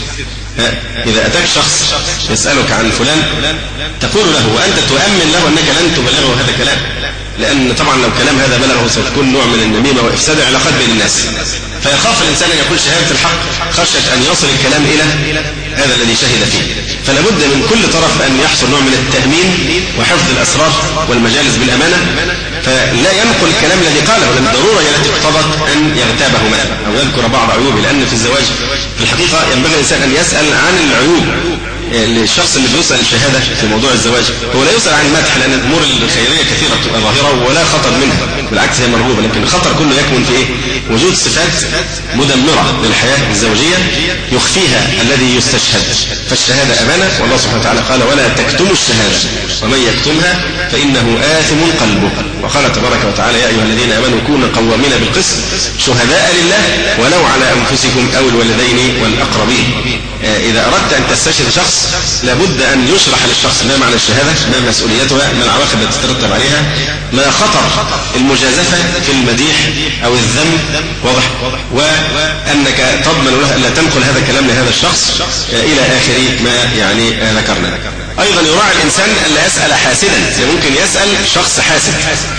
إذا أتاك شخص يسألك عن فلان تقول له وأنت تؤمن له أنك لن تبلغه هذا الكلام، لأن طبعا لو كلام هذا بلغه ستكون نوع من النميمة وإفساد العلاقات بين الناس. فيخاف الإنسان أن يقول شهادة الحق خشية أن يصل الكلام إلى هذا الذي شهد فيه. فلا بد من كل طرف أن يحصل نوع من التأمين وحفظ الأسرار والمجالس بالأمانة، فلا ينقل الكلام الذي قاله، لأن الضرورة التي اقتضت أن يغتابه مثلا أو يذكر بعض عيوبه، لأن في الزواج في الحقيقة ينبغي الإنسان أن يسأل عن العيوب. الشخص اللي بيسأل الشهادة في موضوع الزواج هو لا يسأل عن المدح، لأن الأمور الخيرية كثيرة بتبقى ظاهرة ولا خطر منها، بالعكس هي مرغوبة، لكن الخطر كله يكمن في إيه؟ وجود صفات مدمرة للحياة الزوجية يخفيها الذي يستشهد. فالشهادة أمانة، والله سبحانه وتعالى قال ولا تكتموا الشهادة ومن يكتمها فإنه آثم قلبه. وقال تبارك وتعالى يا أيها الذين آمنوا كونوا قوامين بالقسط شهداء لله ولو على أنفسكم أو الوالدين والأقربين. إذا أردت أن تستشهد شخص لابد أن يشرح للشخص ما معنى الشهادة، ما مسؤوليتها، ما العواقب التي تترتب عليها، ما خطر المجازفة في المديح أو الذم، واضح، وأنك تضمن له ألا تنقل هذا الكلام لهذا الشخص إلى آخر ما يعني ذكرنا. أيضا يراعي الإنسان ألا يسأل حاسدا، ممكن يسأل شخص حاسد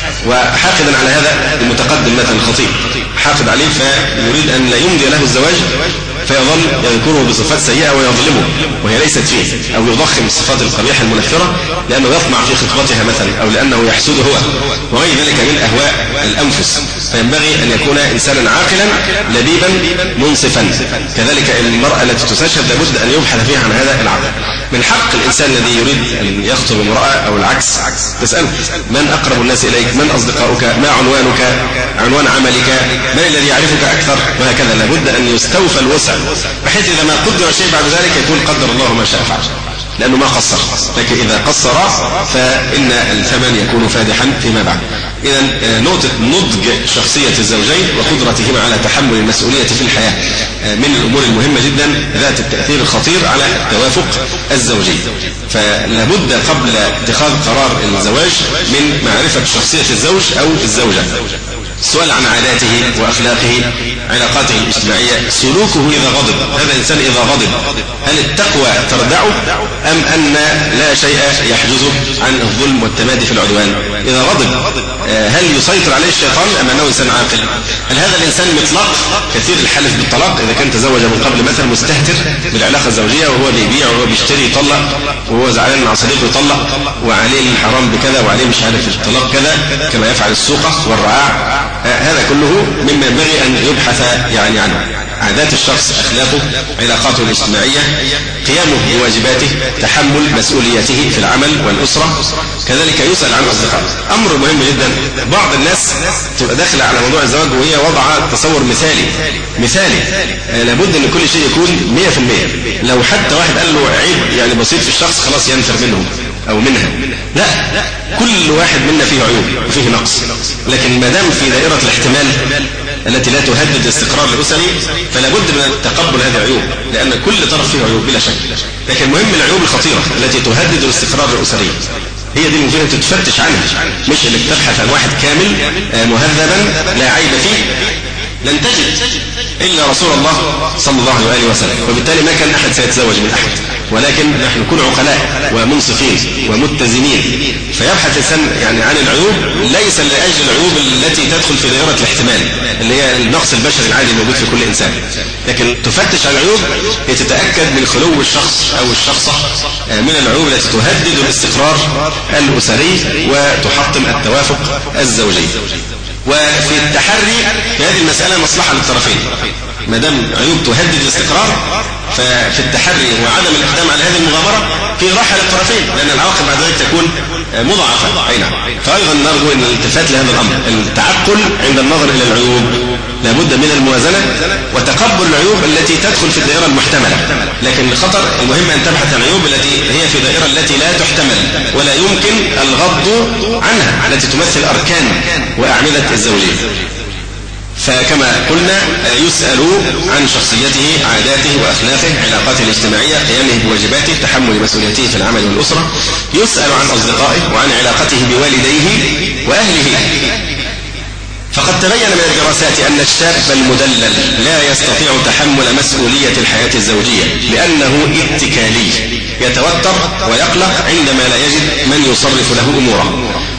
وحاقدا على هذا المتقدم مثلا الخطيب، حاقد عليه فيريد أن لا يمضي له الزواج فيظل يذكره بصفات سيئة ويظلمه وهي ليست فيه، أو يضخم الصفات القبيحة المنفرة لأنه يطمع في خطبتها مثلا، أو لأنه يحسد هو وغير ذلك من أهواء الأنفس. فينبغي أن يكون إنسانا عاقلا لبيبا منصفا. كذلك المرأة التي تستشهد لابد أن يبحث فيها عن هذا العقل. من حق الإنسان الذي يريد أن يخطب امرأة أو العكس تسأل من أقرب الناس إليك، من أصدقاؤك، ما عنوانك، عنوان عملك، من الذي يعرفك أكثر، وهكذا. لابد أن يستوفى الوسع بحيث إذا ما قدر شيء بعد ذلك يكون قدر الله ما شاء فعل، لأنه ما قصر. لكن إذا قصر فإن الثمن يكون فادحا فيما بعد. إذا نقطة نضج شخصية الزوجين وقدرتهما على تحمل المسؤولية في الحياة من الأمور المهمة جدا ذات التأثير الخطير على التوافق الزوجي. فلا بد قبل اتخاذ قرار الزواج من معرفة شخصية الزوج أو الزوجة. السؤال عن عاداته وأخلاقه، علاقاته الاجتماعية، سلوكه إذا غضب. هذا الإنسان إذا غضب هل التقوى تردعه أم أن لا شيء يحجزه عن الظلم والتمادي في العدوان؟ إذا غضب هل يسيطر عليه الشيطان أم أنه إنسان عاقل؟ هل هذا الإنسان مطلق كثير الحلف بالطلاق؟ إذا كان تزوج من قبل مثلا مستهتر بالعلاقة الزوجية وهو بيبيع وهو بيشتري يطلق وهو زعلان مع صديقه يطلق وعليه الحرام بكذا وعليه مش عارف الطلاق كذا كما يفعل السوقة والرعاع، هذا كله مما ينبغي أن يبحث يعني عنه. عادات الشخص، أخلاقه، علاقاته الاجتماعية، قيامه بواجباته، تحمل مسؤوليته في العمل والأسرة. كذلك يسأل عن أصدقائه، أمر مهم جدا. بعض الناس تبقى داخلة على موضوع الزواج وهي وضع تصور مثالي مثالي لابد أن كل شيء يكون مية في المية. لو حتى واحد قال له عيب يعني بسيط في الشخص خلاص ينفر منه أو منها. لا، كل واحد منا فيه عيوب وفيه نقص، لكن ما دام في دائرة الاحتمال التي لا تهدد الاستقرار الأسري فلا بد من تقبل هذه العيوب، لأن كل طرف فيه عيوب بلا شك. لكن مهم العيوب الخطيرة التي تهدد الاستقرار الأسري هي دي المفروض تتفتش عنها، مش انك تبحث عن واحد كامل مهذبا لا عيب فيه. لن تجد إلا رسول الله صلى الله عليه وسلم، وبالتالي ما كان أحد سيتزوج من أحد، ولكن نحن نكون عقلاء ومنصفين ومتزنين. فيبحث الإنسان يعني عن العيوب ليس لأجل العيوب التي تدخل في دائرة الاحتمال اللي هي النقص البشري العادي الموجود في كل إنسان، لكن تفتش عن العيوب لتتأكد من خلو الشخص أو الشخصة من العيوب التي تهدد الاستقرار الأسري وتحطم التوافق الزوجي. وفي التحري في هذه المسألة مصلحة للطرفين، ما دام عيوب تهدد الاستقرار ففي التحري وعدم الإقدام على هذه المغامرة في راحة للطرفين، لأن العواقب بعد ذلك تكون مضاعفة. أي نعم. فأيضا نرجو أن الالتفات لهذا الأمر، التعقل عند النظر إلى العيوب، لابد من الموازنة وتقبل العيوب التي تدخل في الدائرة المحتملة، لكن الخطر المهم أن تبحث عن العيوب التي هي في دائرة التي لا تحتمل ولا يمكن الغض عنها، التي تمثل أركان وأعمدة الزوجية. فكما قلنا يسأل عن شخصيته، عاداته وأخلاقه، علاقاته الاجتماعية، قيامه بواجباته، تحمل مسؤوليته في العمل والأسرة. يسأل عن أصدقائه وعن علاقته بوالديه وأهله. فقد تبين من الدراسات أن الشاب المدلل لا يستطيع تحمل مسؤولية الحياة الزوجية لأنه اتكالي، يتوتر ويقلق عندما لا يجد من يصرف له أموره،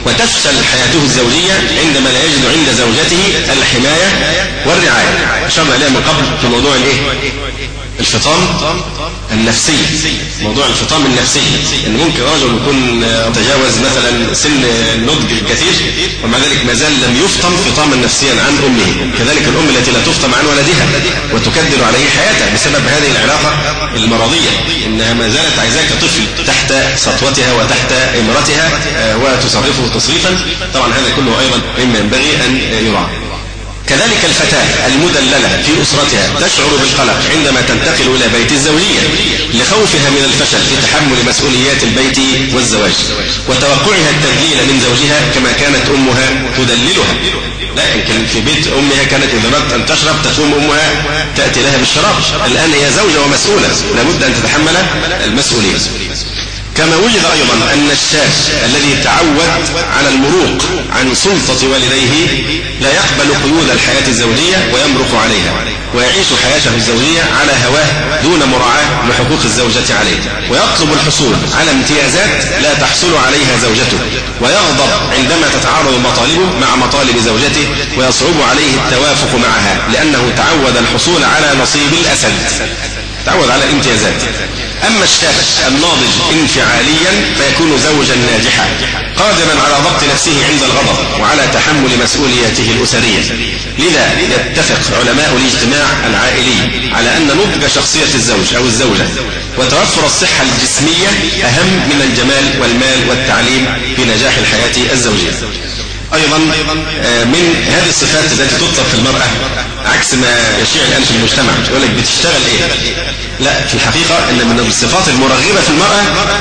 وتفشل حياته الزوجية عندما لا يجد عند زوجته الحماية والرعاية. أشرنا إليها من قبل في موضوع الإيه؟ الفطام النفسي، موضوع الفطام النفسي، ان ممكن رجل يكون تجاوز مثلا سن النضج الكثير ومع ذلك ما زال لم يفطم فطاما نفسيا عن امه. كذلك الام التي لا تفطم عن ولدها وتكدر عليه حياته بسبب هذه العلاقه المرضيه، انها ما زالت عايزاك طفل تحت سطوتها وتحت امرتها وتصرفه تصريفا. طبعا هذا كله ايضا مما ينبغي ان يراعى. كذلك الفتاة المدللة في أسرتها تشعر بالقلق عندما تنتقل إلى بيت الزوجية لخوفها من الفشل في تحمل مسؤوليات البيت والزواج وتوقعها التدليل من زوجها كما كانت أمها تدللها. لا يمكن في بيت أمها كانت إذا أردت أن تشرب تقوم أمها تأتي لها بالشراب، الآن هي زوجة ومسؤولة لابد أن تتحمل المسؤولية. كما وجد أيضا أن الشاب الذي تعود على المروق عن سلطة والديه لا يقبل قيود الحياة الزوجية ويمرق عليها ويعيش حياته الزوجية على هواه دون مراعاة لحقوق الزوجة عليه، ويطلب الحصول على امتيازات لا تحصل عليها زوجته، ويغضب عندما تتعارض مطالبه مع مطالب زوجته ويصعب عليه التوافق معها لأنه تعود الحصول على نصيب الأسد، تعود على الامتيازات. أما الشاب الناضج انفعاليا فيكون زوجا ناجحا قادرا على ضبط نفسه عند الغضب وعلى تحمل مسؤولياته الأسرية. لذا يتفق علماء الاجتماع العائلي على أن نضج شخصية الزوج أو الزوجة وتوفر الصحة الجسمية أهم من الجمال والمال والتعليم في نجاح الحياة الزوجية. أيضا من هذه الصفات التي تطلب في المرأة عكس ما يشيع الآن في المجتمع، يقول لك بتشتغل إيه؟ لا، في الحقيقة إن من الصفات المرغبة في المرأة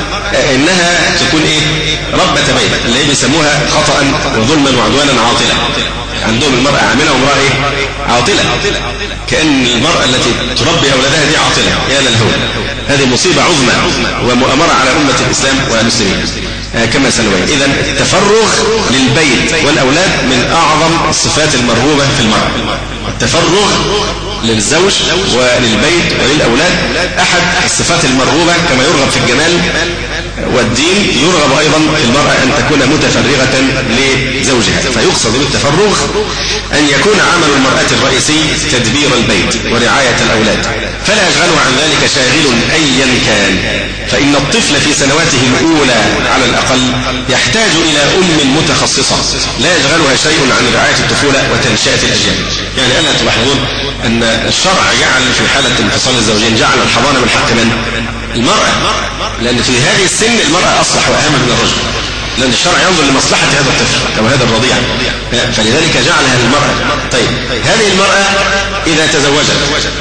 إنها تكون إيه؟ ربة بيت، اللي هي بيسموها خطأ وظلما وعدوانا عاطلة. عندهم المرأة عاملة وامرأة إيه؟ عاطلة، كأن المرأة التي تربي أولادها دي عاطلة. يا للهول، هذه مصيبة عظمى ومؤامرة على أمة الإسلام والمسلمين كما سنبين. إذن التفرغ للبيت والأولاد من أعظم الصفات المرغوبة في المرأة. التفرغ للزوج وللبيت وللأولاد أحد الصفات المرغوبة، كما يرغب في الجمال والدين يرغب أيضا في المرأة أن تكون متفرغة لزوجها. فيقصد بالتفرغ أن يكون عمل المرأة الرئيسي تدبير البيت ورعاية الأولاد، فلا يشغلها عن ذلك شاغل أيا كان. فإن الطفل في سنواته الأولى على الأقل يحتاج إلى أم متخصصة لا يشغلها شيء عن رعاية الطفولة وتنشئة الأجيال. يعني ألا تلاحظون أن الشرع جعل في حالة انفصال الزوجين جعل الحضانة من حق من؟ المرأة، لأن في هذه السن المرأة أصلح وأهم من الرجل، لأن الشرع ينظر لمصلحة هذا الطفل أو هذا الرضيع، فلذلك جعلها للمرأة. طيب هذه المرأة إذا تزوجت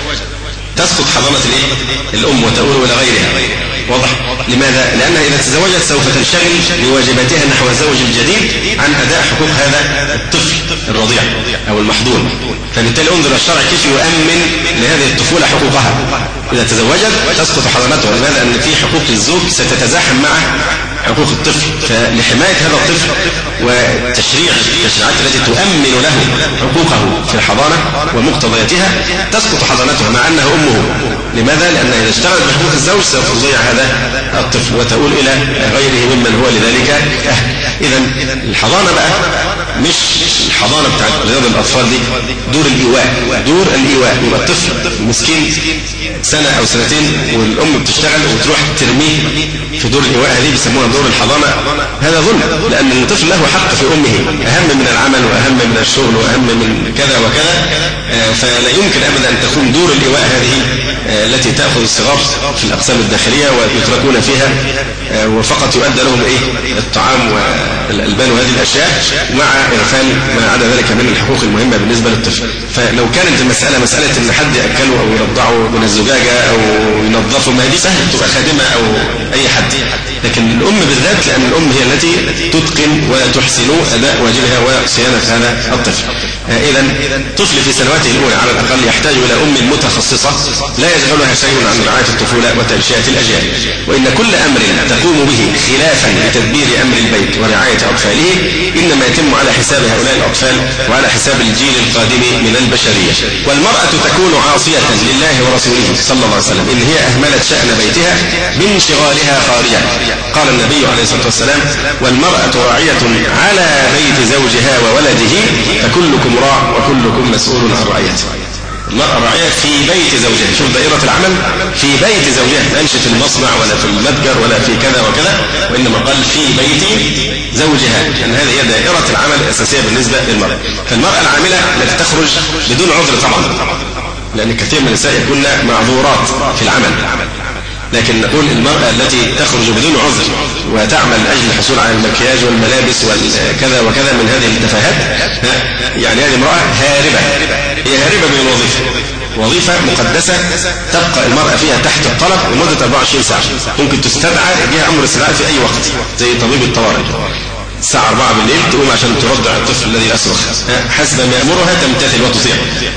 تسقط حضانة الإيه؟ الأم وتؤول إلى غيرها. واضح؟ لماذا؟ لأنها إذا تزوجت سوف تنشغل بواجباتها نحو الزوج الجديد عن أداء حقوق هذا الطفل الرضيع أو المحضون. فبالتالي انظر الشرع كيف يؤمن لهذه الطفولة حقوقها. إذا تزوجت تسقط حضانتها. لماذا؟ أن في حقوق الزوج ستتزاحم مع حقوق الطفل، فلحماية هذا الطفل وتشريع التشريعات التي تؤمن له حقوقه في الحضانة ومقتضياتها تسقط حضانتها مع أنها أمه. لماذا؟ لأنها إذا اشتغلت بحقوق الزوج سوف تضيع هذا الطفل وتؤول إلى غيره ممن هو لذلك أهل. إذا الحضانة بقى مش الحضانة بتاعت رياض الأطفال دي، دور الإيواء، دور الإيواء. يبقى الطفل مسكين سنة أو سنتين والأم بتشتغل وتروح ترميه في دور الإيواء، هذه بيسموها دور الحضانة. هذا ظلم، لأن الطفل له حق في أمه أهم من العمل وأهم من الشغل وأهم من كذا وكذا. فلا يمكن أبدا أن تكون دور الإيواء هذه التي تأخذ الصغار في الأقسام الداخلية ويتركون فيها وفقط يؤدى لهم إيه؟ الطعام والألبان وهذه الأشياء مع إغفال ما عدا ذلك من الحقوق المهمة بالنسبة للطفل. فلو كانت المسألة مسألة أن حد يأكله أو يرضعه من الزجاجة أو ينظفه، ما دي سهل تبقى خادمة أو أي حد، لكن الأم بالذات لأن الأم هي التي تتقن وتحسن أداء واجبها وصيانة هذا الطفل. إذا طفل في سنواته الأولى على الأقل يحتاج إلى أم متخصصة لا يشغلها شيء عن رعاية الطفولة وتنشئة الأجيال. وإن كل أمر تقوم به خلافا لتدبير أمر البيت ورعاية أطفاله إنما يتم على حساب هؤلاء الأطفال وعلى حساب الجيل القادم من البشرية. والمرأة تكون عاصية لله ورسوله صلى الله عليه وسلم إن هي أهملت شأن بيتها بانشغالها خارجا قال النبي عليه الصلاة والسلام: والمرأة راعية على بيت زوجها وولده فكلكم راع وكلكم مسؤول عن رعيته. المرأة راعية في بيت زوجها، شوف دائرة العمل في بيت زوجها، ما قالش في المصنع ولا في المتجر ولا في كذا وكذا، وإنما قال في بيت زوجها، لأن هذه هي دائرة العمل الأساسية بالنسبة للمرأة. فالمرأة العاملة التي تخرج بدون عذر طبعا، لأن كثير من النساء يكون معذورات في العمل، لكن نقول المرأة التي تخرج بدون عذر وتعمل لأجل الحصول على المكياج والملابس وكذا وكذا من هذه التفاهات، يعني هذه امرأة هاربة، هي هاربة من الوظيفة، وظيفة مقدسة تبقى المرأة فيها تحت الطلب لمدة أربعة وعشرين ساعة، ممكن تستدعى بها أمر استدعاء في أي وقت، زي طبيب الطوارئ الساعة أربعة بالليل تقوم عشان ترضع الطفل الذي يصرخ، حسب ما يأمرها تمتثل وتطيع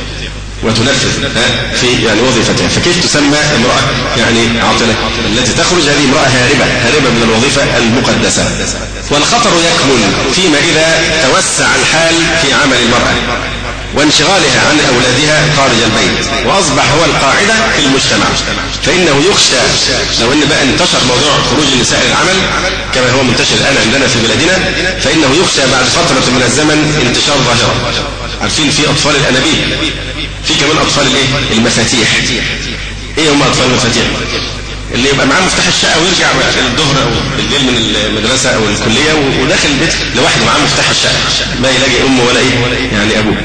وتنفذ في يعني وظيفتها. فكيف تسمى امرأة يعني عاطلة؟ التي تخرج هذه امرأة هاربة، هاربة من الوظيفة المقدسة. والخطر يكمن فيما إذا توسع الحال في عمل المرأة وانشغالها عن أولادها خارج البيت وأصبح هو القاعدة في المجتمع، فإنه يخشى لو أن بقى انتشر موضوع خروج النساء للعمل كما هو منتشر الآن عندنا في بلادنا، فإنه يخشى بعد فترة من الزمن انتشار ظاهرة. عارفين في أطفال الأنابيب، في كمان أطفال الإيه؟ المفاتيح. إيه هم أطفال المفاتيح؟ اللي يبقى معاه مفتاح الشقة ويرجع الظهر أو بالليل من المدرسة أو الكلية وداخل البيت لوحده معاه مفتاح الشقة، ما يلاقي أمه ولا إيه يعني أبوه.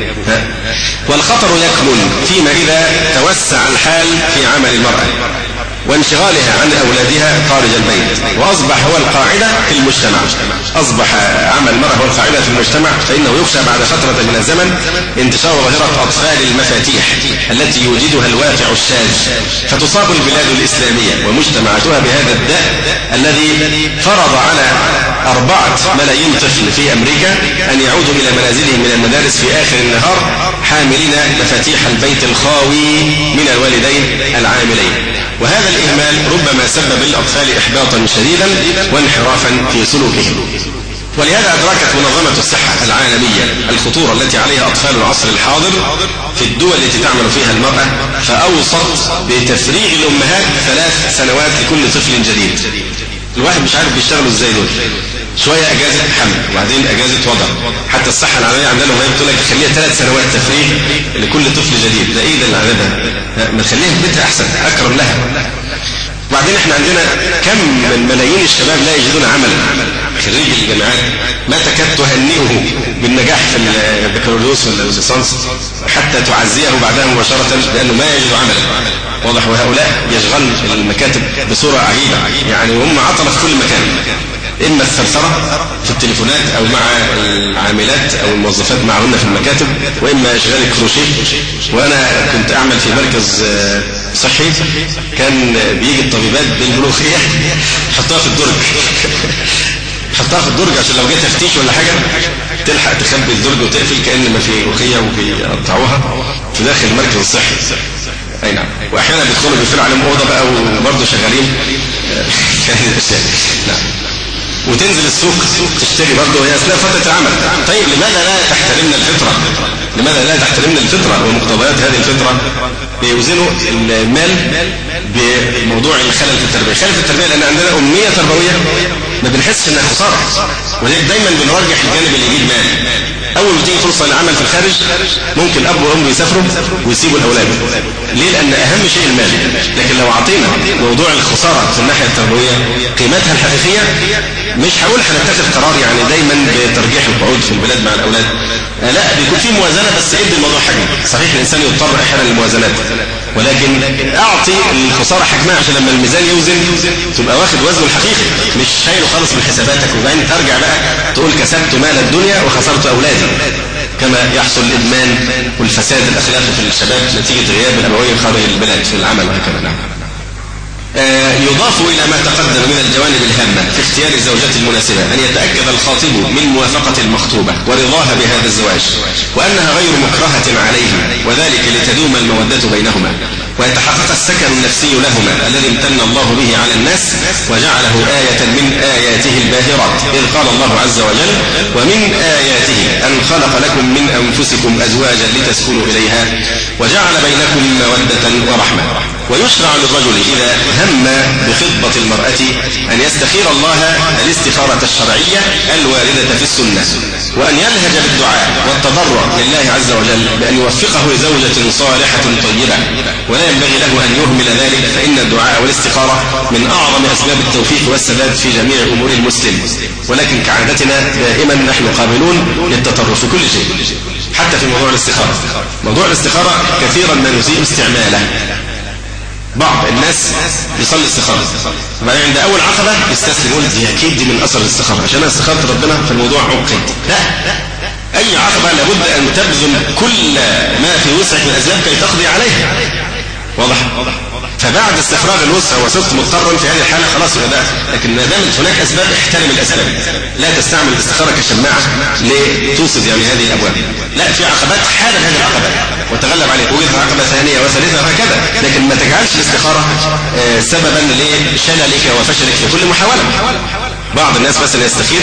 والخطر يكمن فيما إذا توسع الحال في عمل المرأة وانشغالها عن أولادها خارج البيت وأصبح هو القاعدة في المجتمع. أصبح عمل المرأة هو القاعدة في المجتمع، فإنه يخشى بعد فترة من الزمن انتشار ظاهرة أطفال المفاتيح التي يوجدها الواقع الشاذ، فتصاب البلاد الإسلامية ومجتمعاتها بهذا الداء الذي فرض على أربعة ملايين طفل في أمريكا أن يعودوا إلى منازلهم من المدارس في آخر النهار حاملين مفاتيح البيت الخاوي من الوالدين العاملين. وهذا الإهمال ربما سبب للأطفال إحباطا شديدا وانحرافا في سلوكهم. ولهذا أدركت منظمة الصحة العالمية الخطورة التي عليها أطفال العصر الحاضر في الدول التي تعمل فيها المرأة، فأوصت بتفريغ الأمهات ثلاث سنوات لكل طفل جديد. الواحد مش عارف بيشتغلوا ازاي دول، شوية أجازة حمل وبعدين أجازة وضع. حتى الصحة العالمية عندنا وهي بتقول لك خليها ثلاث سنوات تفريغ لكل طفل جديد. ده إيه ده اللي عندها؟ ما تخليها في بيتها أحسن، أكرم لها. وبعدين احنا عندنا كم من ملايين الشباب لا يجدون عملا، خريج الجامعات ما تكاد تهنئه بالنجاح في البكالوريوس ولا الليسانس حتى تعزيه بعدها مباشرة لأنه ما يجد عملا. واضح؟ وهؤلاء يشغل المكاتب بصورة عجيبة يعني، وهم عطلة في كل مكان، إما الثرثرة في التليفونات أو مع العاملات أو الموظفات معهن في المكاتب، وإما إشغال الكروشيه. وأنا كنت أعمل في مركز صحي كان بيجي الطبيبات بالملوخية حطها في الدرج حطها في الدرج عشان لو جه تفتيش ولا حاجة تلحق تخبي الدرج وتقفل كأن ما في ملوخية وبيقطعوها في داخل المركز الصحي. أي نعم. وأحيانا بيدخلوا بيقفلوا عليهم أوضة بقى وبرضه شغالين نعم. وتنزل السوق تشتري برضه وهي أثناء فترة العمل. طيب لماذا لا تحترمنا الفطرة؟ لماذا لا تحترمنا الفطرة ومقتضيات هذه الفطرة؟ بيوزنوا المال بموضوع الخلل في التربية. خلل في التربية لأن عندنا أمية تربوية ما بنحسش إنها خسارة، ولذلك دايما بنرجح الجانب اللي يجيب مال. أول ما تيجي فرصة للعمل في الخارج ممكن الأب والأم يسافروا ويسيبوا الأولاد. ليه؟ لأن أهم شيء المال. لكن لو عطينا موضوع الخسارة في الناحية التربوية قيمتها الحقيقية مش هقول هنتخذ قرار يعني دايما بترجيح القعود في البلاد مع الأولاد، لا بيكون في موازنة بس ادي الموضوع حجم. صحيح الإنسان يضطر أحيانا للموازنات، ولكن أعطي الخسارة حجمها عشان لما الميزان يوزن تبقى واخد وزنه الحقيقي، مش شايله خالص من حساباتك وبعدين ترجع بقى تقول كسبت مال الدنيا وخسرت أولادي، كما يحصل الإدمان والفساد الأخلاقي في الشباب نتيجة غياب الأبوين خارج البلاد في العمل وهكذا. نعم. آه يضاف إلى ما تقدم من الجوانب الهامة في اختيار الزوجات المناسبة أن يتأكد الخاطب من موافقة المخطوبة ورضاها بهذا الزواج، وأنها غير مكرهة عليه، وذلك لتدوم المودة بينهما ويتحقق السكن النفسي لهما الذي امتن الله به على الناس وجعله آية من آياته الباهرات، إذ قال الله عز وجل: ومن آياته أن خلق لكم من أنفسكم أزواجا لتسكنوا إليها وجعل بينكم مودة ورحمة. ويشرع للرجل إذا هم بخطبة المرأة أن يستخير الله الاستخارة الشرعية الواردة في السنة، وأن يلهج بالدعاء والتضرع لله عز وجل بأن يوفقه لزوجة صالحة طيبة، ولا ينبغي له أن يهمل ذلك، فإن الدعاء والاستخارة من أعظم أسباب التوفيق والسداد في جميع أمور المسلم. ولكن كعادتنا دائما نحن قابلون للتطرف في كل شيء، حتى في موضوع الاستخارة. موضوع الاستخارة كثيرا ما نسيء استعماله. بعض الناس يصلي استخارة، وبعدين عند أول عقبة يستسلم يقول دي أكيد دي من أثر الاستخارة، عشان استخارة ربنا في الموضوع عقد. لا، أي عقبة لابد أن تبذل كل ما في وسعك من أسباب كي تقضي عليها. واضح؟ فبعد استخراج الوسع وصرت مضطرا في هذه الحالة خلاص يبقى، لكن ما دامت هناك أسباب احترم الأسباب، لا تستعمل الاستخارة كشماعة لتوصد يعني هذه الأبواب. لا، في عقبات حارب هذه العقبات وتغلب عليها، وجد عقبة ثانية وثالثة وهكذا، لكن ما تجعلش الاستخارة سببا لشللك وفشلك في كل محاولة. بعض الناس مثلا يستخير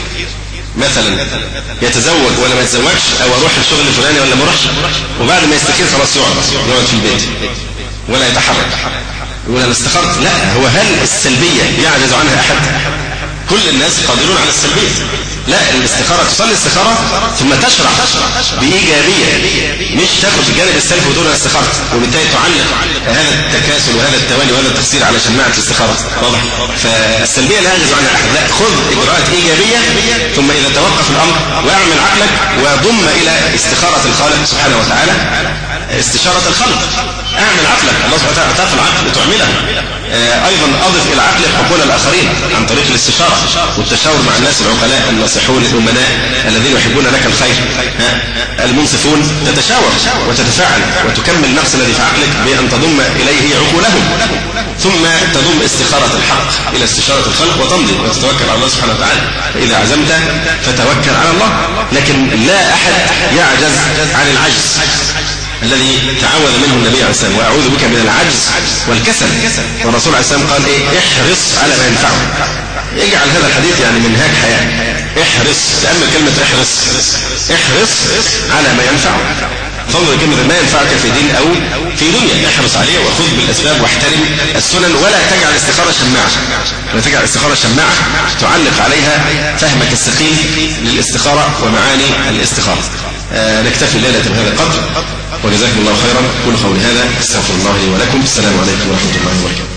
مثلا يتزوج ولا ما يتزوجش، او اروح الشغل الفلاني ولا ما اروحش، وبعد ما يستخير خلاص يقعد يقعد في البيت ولا يتحرك، يقول انا استخرت. لا، هو هل السلبية يعجز عنها احد؟ كل الناس قادرون على السلبية. لا، الاستخارة تصلي استخارة ثم تشرع بإيجابية، مش تاخد الجانب السلبي وتقول انا استخرت، وبالتالي تعلق هذا التكاسل وهذا التوالي وهذا التقصير على شماعة الاستخارة. واضح؟ فالسلبية لا يعجز عنها احد. لا، خذ اجراءات ايجابية، ثم اذا توقف الامر واعمل عقلك وضم الى استخارة الخالق سبحانه وتعالى استشارة الخلق. اعمل عقلك، الله سبحانه وتعالى اعطاك العقل لتعمله. آه ايضا اضف الى عقلك حقوق الاخرين عن طريق الاستشارة والتشاور مع الناس العقلاء الناصحون الامناء الذين يحبون لك الخير، المنصفون. تتشاور وتتفاعل وتكمل النقص الذي في عقلك بان تضم اليه عقولهم، ثم تضم استخارة الحق الى استشارة الخلق وتمضي وتتوكل على الله سبحانه وتعالى. فاذا عزمت فتوكل على الله. لكن لا احد يعجز عن العجز الذي تعوذ منه النبي عليه السلام، واعوذ بك من العجز والكسل. والرسول عليه السلام قال ايه؟ احرص على ما ينفعك. اجعل هذا الحديث يعني منهاج حياة. احرص، تأمل كلمة احرص. احرص على ما ينفعك. فانظر كلمة ما ينفعك في دين او في دنيا، احرص عليه وخذ بالاسباب واحترم السنن، ولا تجعل الاستخارة شماعة. ولا تجعل الاستخارة شماعة تعلق عليها فهمك السقيم للاستخارة ومعاني الاستخارة. آه نكتفي الليلة بهذا القدر، وجزاكم الله خيرا. كل قولي هذا استغفر الله لي ولكم. السلام عليكم ورحمة الله وبركاته.